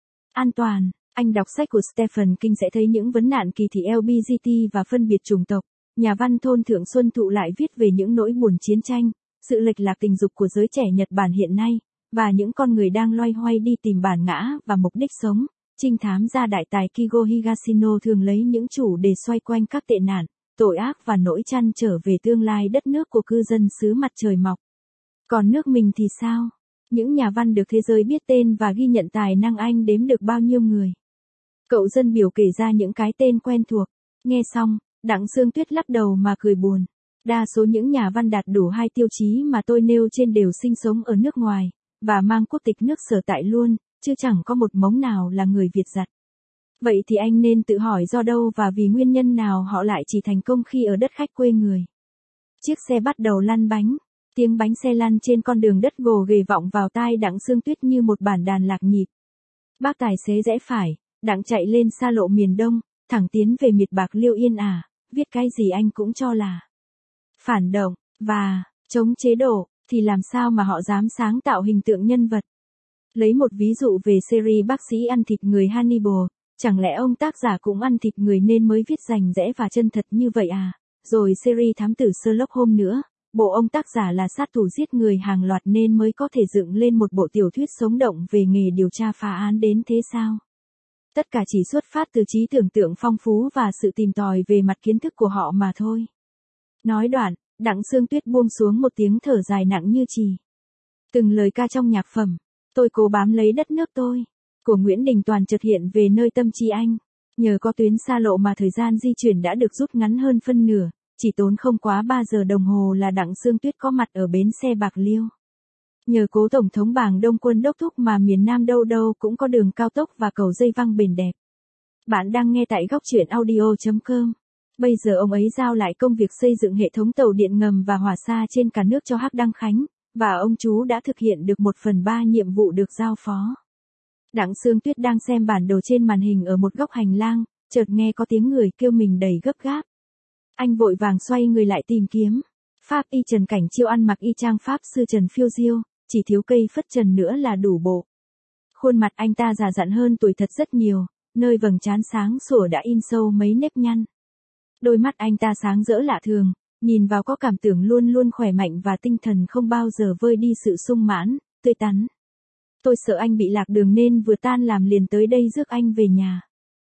S1: an toàn. Anh đọc sách của Stephen King sẽ thấy những vấn nạn kỳ thị lờ giê bê tê và phân biệt chủng tộc. Nhà văn Thôn Thượng Xuân Thụ lại viết về những nỗi buồn chiến tranh, sự lệch lạc tình dục của giới trẻ Nhật Bản hiện nay, và những con người đang loay hoay đi tìm bản ngã và mục đích sống. Trinh thám gia đại tài Kigo Higashino thường lấy những chủ đề xoay quanh các tệ nạn, tội ác và nỗi trăn trở về tương lai đất nước của cư dân xứ mặt trời mọc. Còn nước mình thì sao? Những nhà văn được thế giới biết tên và ghi nhận tài năng anh đếm được bao nhiêu người? Cậu dân biểu kể ra những cái tên quen thuộc. Nghe xong, Đặng Sương Tuyết lắc đầu mà cười buồn. Đa số những nhà văn đạt đủ hai tiêu chí mà tôi nêu trên đều sinh sống ở nước ngoài, và mang quốc tịch nước sở tại luôn, chứ chẳng có một mống nào là người Việt giặt. Vậy thì anh nên tự hỏi do đâu và vì nguyên nhân nào họ lại chỉ thành công khi ở đất khách quê người. Chiếc xe bắt đầu lăn bánh. Tiếng bánh xe lăn trên con đường đất gồ ghề vọng vào tai Đặng Sương Tuyết như một bản đàn lạc nhịp. Bác tài xế rẽ phải, Đặng chạy lên xa lộ miền Đông, thẳng tiến về miệt Bạc Liêu yên ả, viết cái gì anh cũng cho là phản động, và chống chế độ, thì làm sao mà họ dám sáng tạo hình tượng nhân vật. Lấy một ví dụ về series bác sĩ ăn thịt người Hannibal, chẳng lẽ ông tác giả cũng ăn thịt người nên mới viết rành rẽ và chân thật như vậy à? Rồi series thám tử Sherlock Holmes nữa, bộ ông tác giả là sát thủ giết người hàng loạt nên mới có thể dựng lên một bộ tiểu thuyết sống động về nghề điều tra phá án đến thế sao? Tất cả chỉ xuất phát từ trí tưởng tượng phong phú và sự tìm tòi về mặt kiến thức của họ mà thôi. Nói đoạn, Đặng Sương Tuyết buông xuống một tiếng thở dài nặng như chì. Từng lời ca trong nhạc phẩm, tôi cố bám lấy đất nước tôi, của Nguyễn Đình Toàn chợt hiện về nơi tâm trí anh. Nhờ có tuyến xa lộ mà thời gian di chuyển đã được rút ngắn hơn phân nửa, chỉ tốn không quá ba giờ đồng hồ là Đặng Sương Tuyết có mặt ở bến xe Bạc Liêu. Nhờ cố Tổng thống Bàng Đông Quân đốc thúc mà miền Nam đâu đâu cũng có đường cao tốc và cầu dây văng bền đẹp. Bạn đang nghe tại góc truyện audio chấm com. Bây giờ ông ấy giao lại công việc xây dựng hệ thống tàu điện ngầm và hỏa xa trên cả nước cho Hắc Đăng Khánh, và ông chú đã thực hiện được một phần ba nhiệm vụ được giao phó. Đặng Sương Tuyết đang xem bản đồ trên màn hình ở một góc hành lang, chợt nghe có tiếng người kêu mình đầy gấp gáp. Anh vội vàng xoay người lại tìm kiếm. Pháp y Trần Cảnh Chiêu ăn mặc y chang Pháp sư Trần Phiêu Diêu, chỉ thiếu cây phất trần nữa là đủ bộ. Khuôn mặt anh ta già dặn hơn tuổi thật rất nhiều, nơi vầng trán sáng sủa đã in sâu mấy nếp nhăn. Đôi mắt anh ta sáng rỡ lạ thường, nhìn vào có cảm tưởng luôn luôn khỏe mạnh và tinh thần không bao giờ vơi đi sự sung mãn, tươi tắn. Tôi sợ anh bị lạc đường nên vừa tan làm liền tới đây rước anh về nhà.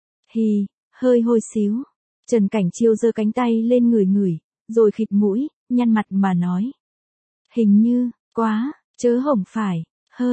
S1: Hì, hơi hôi xíu. Trần Cảnh Chiêu giơ cánh tay lên ngửi ngửi, rồi khịt mũi, nhăn mặt mà nói. Hình như, quá, chớ hổng phải, hơi,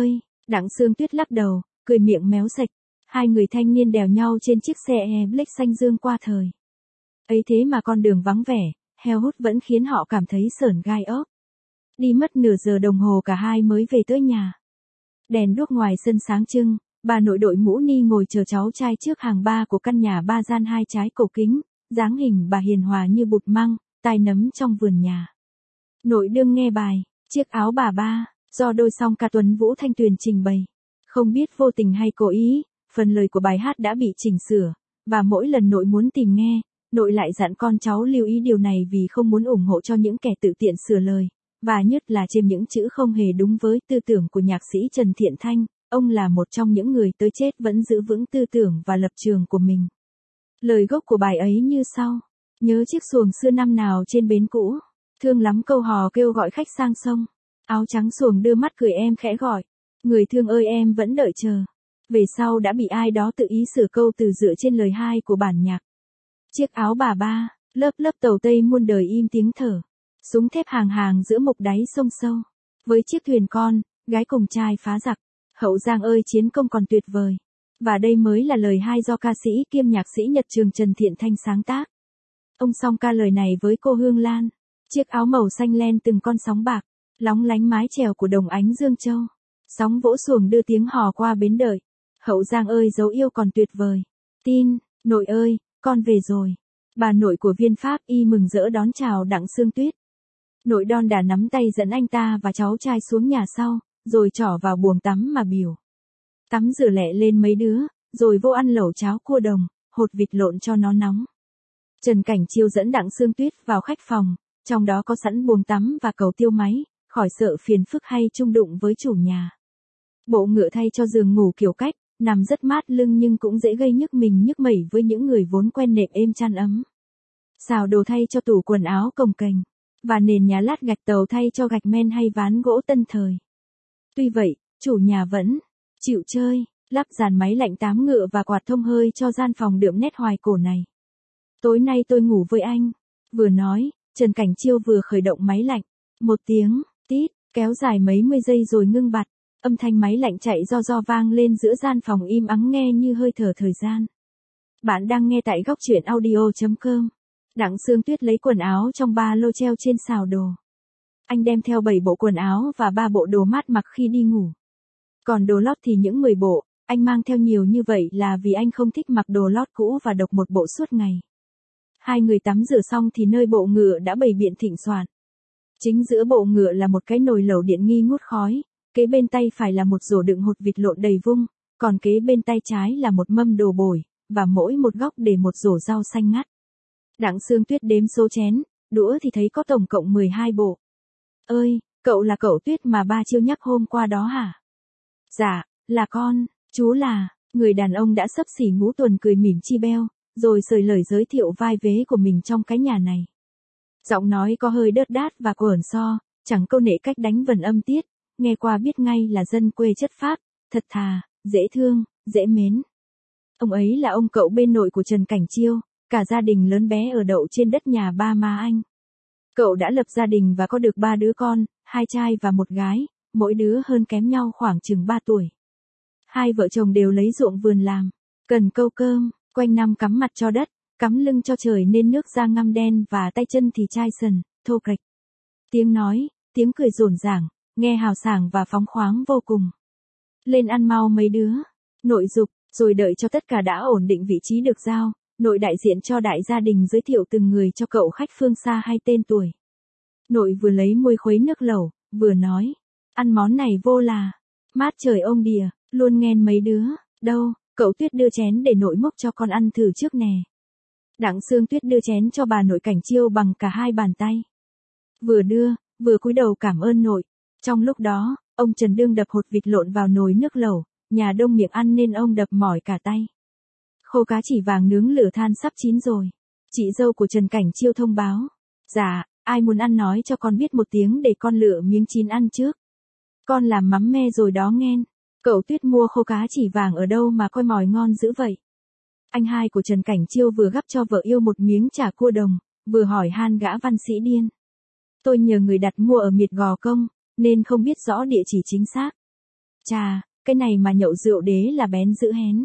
S1: Đặng Sương Tuyết lắc đầu, cười miệng méo sạch. Hai người thanh niên đèo nhau trên chiếc xe E-Black xanh dương qua thời. Ấy thế mà con đường vắng vẻ, heo hút vẫn khiến họ cảm thấy sởn gai ốc. Đi mất nửa giờ đồng hồ cả hai mới về tới nhà. Đèn đuốc ngoài sân sáng trưng, bà nội đội mũ ni ngồi chờ cháu trai trước hàng ba của căn nhà ba gian hai trái cổ kính, dáng hình bà hiền hòa như bụt măng, tai nấm trong vườn nhà. Nội đương nghe bài, chiếc áo bà ba, do đôi song ca Tuấn Vũ Thanh Tuyền trình bày. Không biết vô tình hay cố ý, phần lời của bài hát đã bị chỉnh sửa, và mỗi lần nội muốn tìm nghe, nội lại dặn con cháu lưu ý điều này vì không muốn ủng hộ cho những kẻ tự tiện sửa lời, và nhất là chêm những chữ không hề đúng với tư tưởng của nhạc sĩ Trần Thiện Thanh. Ông là một trong những người tới chết vẫn giữ vững tư tưởng và lập trường của mình. Lời gốc của bài ấy như sau: nhớ chiếc xuồng xưa năm nào trên bến cũ, thương lắm câu hò kêu gọi khách sang sông, áo trắng xuồng đưa mắt cười em khẽ gọi, người thương ơi em vẫn đợi chờ. Về sau đã bị ai đó tự ý sửa câu từ dựa trên lời hai của bản nhạc. Chiếc áo bà ba, lớp lớp tàu Tây muôn đời im tiếng thở, súng thép hàng hàng giữa mục đáy sông sâu, với chiếc thuyền con, gái cùng trai phá giặc, Hậu Giang ơi chiến công còn tuyệt vời. Và đây mới là lời hai do ca sĩ kiêm nhạc sĩ Nhật Trường Trần Thiện Thanh sáng tác. Ông song ca lời này với cô Hương Lan. Chiếc áo màu xanh len từng con sóng bạc, lóng lánh mái chèo của đồng ánh Dương Châu. Sóng vỗ xuồng đưa tiếng hò qua bến đợi. Hậu Giang ơi dấu yêu còn tuyệt vời. Tin, nội ơi, con về rồi. Bà nội của viên pháp y mừng rỡ đón chào Đặng Sương Tuyết. Nội đon đả nắm tay dẫn anh ta và cháu trai xuống nhà sau, rồi trỏ vào buồng tắm mà biểu. Tắm rửa lẹ lên mấy đứa, rồi vô ăn lẩu cháo cua đồng, hột vịt lộn cho nó nóng. Trần Cảnh Chiêu dẫn Đặng Sương Tuyết vào khách phòng, trong đó có sẵn buồng tắm và cầu tiêu máy, khỏi sợ phiền phức hay chung đụng với chủ nhà. Bộ ngựa thay cho giường ngủ kiểu cách, nằm rất mát lưng nhưng cũng dễ gây nhức mình nhức mẩy với những người vốn quen nệm êm chăn ấm. Xào đồ thay cho tủ quần áo cồng kềnh, và nền nhà lát gạch tàu thay cho gạch men hay ván gỗ tân thời. Tuy vậy, chủ nhà vẫn chịu chơi, lắp dàn máy lạnh tám ngựa và quạt thông hơi cho gian phòng đượm nét hoài cổ này. Tối nay tôi ngủ với anh. Vừa nói, Trần Cảnh Chiêu vừa khởi động máy lạnh. Một tiếng, tít, kéo dài mấy mươi giây rồi ngưng bặt. Âm thanh máy lạnh chạy do do vang lên giữa gian phòng im ắng nghe như hơi thở thời gian. Bạn đang nghe tại góc truyện audio chấm com. Đặng Sương Tuyết lấy quần áo trong ba lô treo trên xào đồ. Anh đem theo bảy bộ quần áo và ba bộ đồ mát mặc khi đi ngủ. Còn đồ lót thì những mười bộ, anh mang theo nhiều như vậy là vì anh không thích mặc đồ lót cũ và độc một bộ suốt ngày. Hai người tắm rửa xong thì nơi bộ ngựa đã bày biện thịnh soạn. Chính giữa bộ ngựa là một cái nồi lẩu điện nghi ngút khói, kế bên tay phải là một rổ đựng hột vịt lộn đầy vung, còn kế bên tay trái là một mâm đồ bổi, và mỗi một góc để một rổ rau xanh ngắt. Đặng Sương Tuyết đếm số chén, đũa thì thấy có tổng cộng mười hai bộ. Ơi, cậu là cậu Tuyết mà ba Chiêu nhắc hôm qua đó hả? Dạ, là con, chú là, người đàn ông đã xấp xỉ ngũ tuần cười mỉm chi beo, rồi sởi lời giới thiệu vai vế của mình trong cái nhà này. Giọng nói có hơi đớt đát và quởn so, chẳng câu nệ cách đánh vần âm tiết, nghe qua biết ngay là dân quê chất phác, thật thà, dễ thương, dễ mến. Ông ấy là ông cậu bên nội của Trần Cảnh Chiêu, cả gia đình lớn bé ở đậu trên đất nhà ba má anh. Cậu đã lập gia đình và có được ba đứa con, hai trai và một gái, mỗi đứa hơn kém nhau khoảng chừng ba tuổi. Hai vợ chồng đều lấy ruộng vườn làm, cần câu cơm, quanh năm cắm mặt cho đất, cắm lưng cho trời nên nước da ngăm đen và tay chân thì chai sần, thô kệch. Tiếng nói, tiếng cười rộn ràng, nghe hào sảng và phóng khoáng vô cùng. Lên ăn mau mấy đứa, nội dục, rồi đợi cho tất cả đã ổn định vị trí được giao, nội đại diện cho đại gia đình giới thiệu từng người cho cậu khách phương xa hay tên tuổi. Nội vừa lấy muôi khuấy nước lẩu, vừa nói, ăn món này vô là, mát trời ông đìa, luôn nghen mấy đứa, đâu, cậu Tuyết đưa chén để nội múc cho con ăn thử trước nè. Đặng Sương Tuyết đưa chén cho bà nội Cảnh Chiêu bằng cả hai bàn tay. Vừa đưa, vừa cúi đầu cảm ơn nội. Trong lúc đó, ông Trần đương đập hột vịt lộn vào nồi nước lẩu, nhà đông miệng ăn nên ông đập mỏi cả tay. Khô cá chỉ vàng nướng lửa than sắp chín rồi. Chị dâu của Trần Cảnh Chiêu thông báo. Dạ, ai muốn ăn nói cho con biết một tiếng để con lựa miếng chín ăn trước. Con làm mắm me rồi đó nghen. Cậu Tuyết mua khô cá chỉ vàng ở đâu mà coi mòi ngon dữ vậy? Anh hai của Trần Cảnh Chiêu vừa gắp cho vợ yêu một miếng chả cua đồng, vừa hỏi han gã văn sĩ điên. Tôi nhờ người đặt mua ở miệt Gò Công, nên không biết rõ địa chỉ chính xác. Chà, cái này mà nhậu rượu đế là bén dữ hén.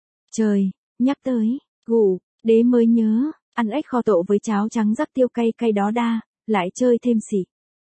S1: Trời, nhắc tới, gù, đế mới nhớ, ăn ếch kho tộ với cháo trắng rắc tiêu cay cay đó đa, lại chơi thêm xỉ.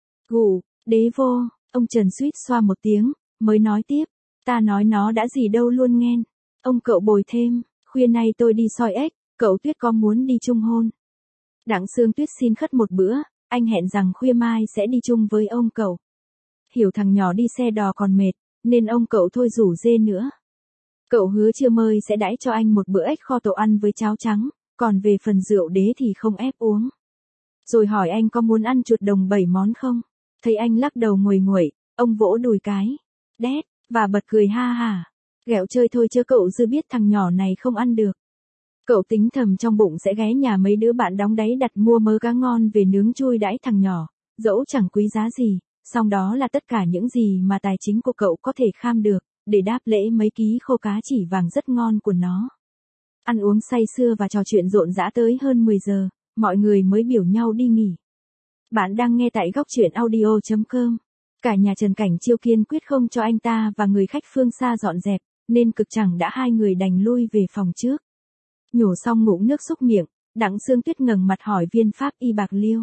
S1: Gù, đế vô, ông Trần suýt xoa một tiếng, mới nói tiếp, ta nói nó đã gì đâu luôn nghen. Ông cậu bồi thêm, khuya nay tôi đi soi ếch, cậu Tuyết có muốn đi chung hôn? Đặng Sương Tuyết xin khất một bữa, anh hẹn rằng khuya mai sẽ đi chung với ông cậu. Hiểu thằng nhỏ đi xe đò còn mệt, nên ông cậu thôi rủ dê nữa. Cậu hứa trưa mơi sẽ đãi cho anh một bữa ếch kho tộ ăn với cháo trắng, còn về phần rượu đế thì không ép uống. Rồi hỏi anh có muốn ăn chuột đồng bảy món không? Thấy anh lắc đầu nguầy nguậy, ông vỗ đùi cái, đét, và bật cười ha hả. Ghẹo chơi thôi chứ cậu dư biết thằng nhỏ này không ăn được. Cậu tính thầm trong bụng sẽ ghé nhà mấy đứa bạn đóng đáy đặt mua mớ cá ngon về nướng chui đãi thằng nhỏ, dẫu chẳng quý giá gì, song đó là tất cả những gì mà tài chính của cậu có thể kham được, để đáp lễ mấy ký khô cá chỉ vàng rất ngon của nó. Ăn uống say sưa và trò chuyện rộn rã tới hơn mười giờ, mọi người mới biểu nhau đi nghỉ. Bạn đang nghe tại góc truyện audio chấm com. Cả nhà Trần Cảnh Chiêu kiên quyết không cho anh ta và người khách phương xa dọn dẹp, nên cực chẳng đã hai người đành lui về phòng trước. Nhổ xong ngụm nước xúc miệng, Đặng Sương Tuyết ngẩng mặt hỏi viên pháp y Bạc Liêu.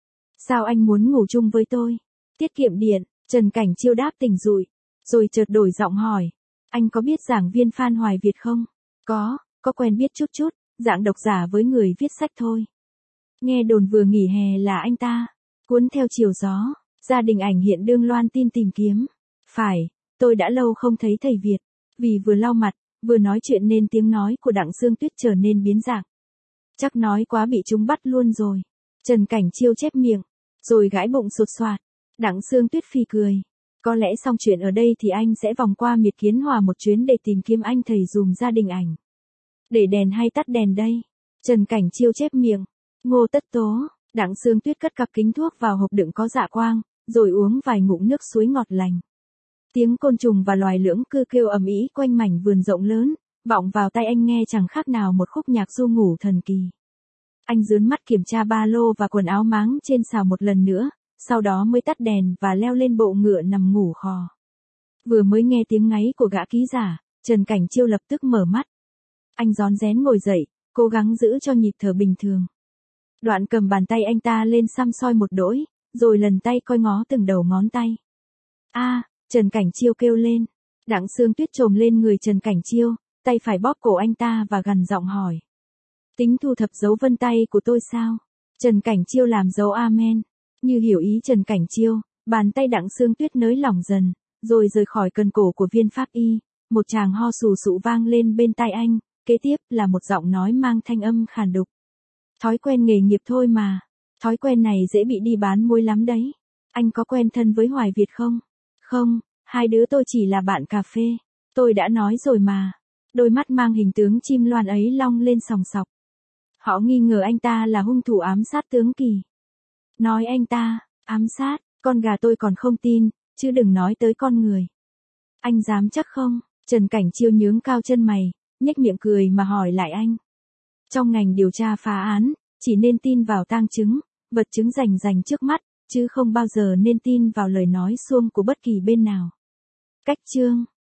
S1: Sao anh muốn ngủ chung với tôi? Tiết kiệm điện, Trần Cảnh Chiêu đáp tỉnh rụi, rồi chợt đổi giọng hỏi. Anh có biết giảng viên Phan Hoài Việt không? Có, có quen biết chút chút, dạng độc giả với người viết sách thôi. Nghe đồn vừa nghỉ hè là anh ta, cuốn theo chiều gió, gia đình ảnh hiện đương loan tin tìm kiếm. Phải, tôi đã lâu không thấy thầy Việt, vì vừa lau mặt, vừa nói chuyện nên tiếng nói của Đặng Sương Tuyết trở nên biến dạng. Chắc nói quá bị chúng bắt luôn rồi. Trần Cảnh Chiêu chép miệng, rồi gãi bụng sột soạt. Đặng Sương Tuyết phì cười. Có lẽ xong chuyện ở đây thì anh sẽ vòng qua Miệt Kiến Hòa một chuyến để tìm kiếm anh thầy dùm gia đình ảnh. Để đèn hay tắt đèn đây? Trần Cảnh Chiêu chép miệng. Ngô Tất Tố. Đặng Sương Tuyết cất cặp kính thuốc vào hộp đựng có dạ quang, rồi uống vài ngụm nước suối ngọt lành. Tiếng côn trùng và loài lưỡng cư kêu ầm ĩ quanh mảnh vườn rộng lớn, vọng vào tai anh nghe chẳng khác nào một khúc nhạc du ngủ thần kỳ. Anh dướn mắt kiểm tra ba lô và quần áo máng trên xào một lần nữa, sau đó mới tắt đèn và leo lên bộ ngựa nằm ngủ khò. Vừa mới nghe tiếng ngáy của gã ký giả, Trần Cảnh Chiêu lập tức mở mắt. Anh rón rén ngồi dậy, cố gắng giữ cho nhịp thở bình thường. Đoạn cầm bàn tay anh ta lên xăm soi một đỗi, rồi lần tay coi ngó từng đầu ngón tay. A, Trần Cảnh Chiêu kêu lên. Đặng Sương Tuyết chồm lên người Trần Cảnh Chiêu, tay phải bóp cổ anh ta và gằn giọng hỏi. Tính thu thập dấu vân tay của tôi sao? Trần Cảnh Chiêu làm dấu amen. Như hiểu ý Trần Cảnh Chiêu, bàn tay Đặng Sương Tuyết nới lỏng dần, rồi rời khỏi cần cổ của viên pháp y. Một tràng ho sù sụ vang lên bên tai anh, kế tiếp là một giọng nói mang thanh âm khàn đục. Thói quen nghề nghiệp thôi mà. Thói quen này dễ bị đi bán môi lắm đấy. Anh có quen thân với Hoài Việt không? Không, hai đứa tôi chỉ là bạn cà phê. Tôi đã nói rồi mà. Đôi mắt mang hình tướng chim loan ấy long lên sòng sọc. Họ nghi ngờ anh ta là hung thủ ám sát tướng Kỳ. Nói anh ta, ám sát, con gà tôi còn không tin, chứ đừng nói tới con người. Anh dám chắc không? Trần Cảnh Chiêu nhướng cao chân mày, nhếch miệng cười mà hỏi lại anh. Trong ngành điều tra phá án, chỉ nên tin vào tang chứng, vật chứng rành rành trước mắt, chứ không bao giờ nên tin vào lời nói suông của bất kỳ bên nào. Cách chương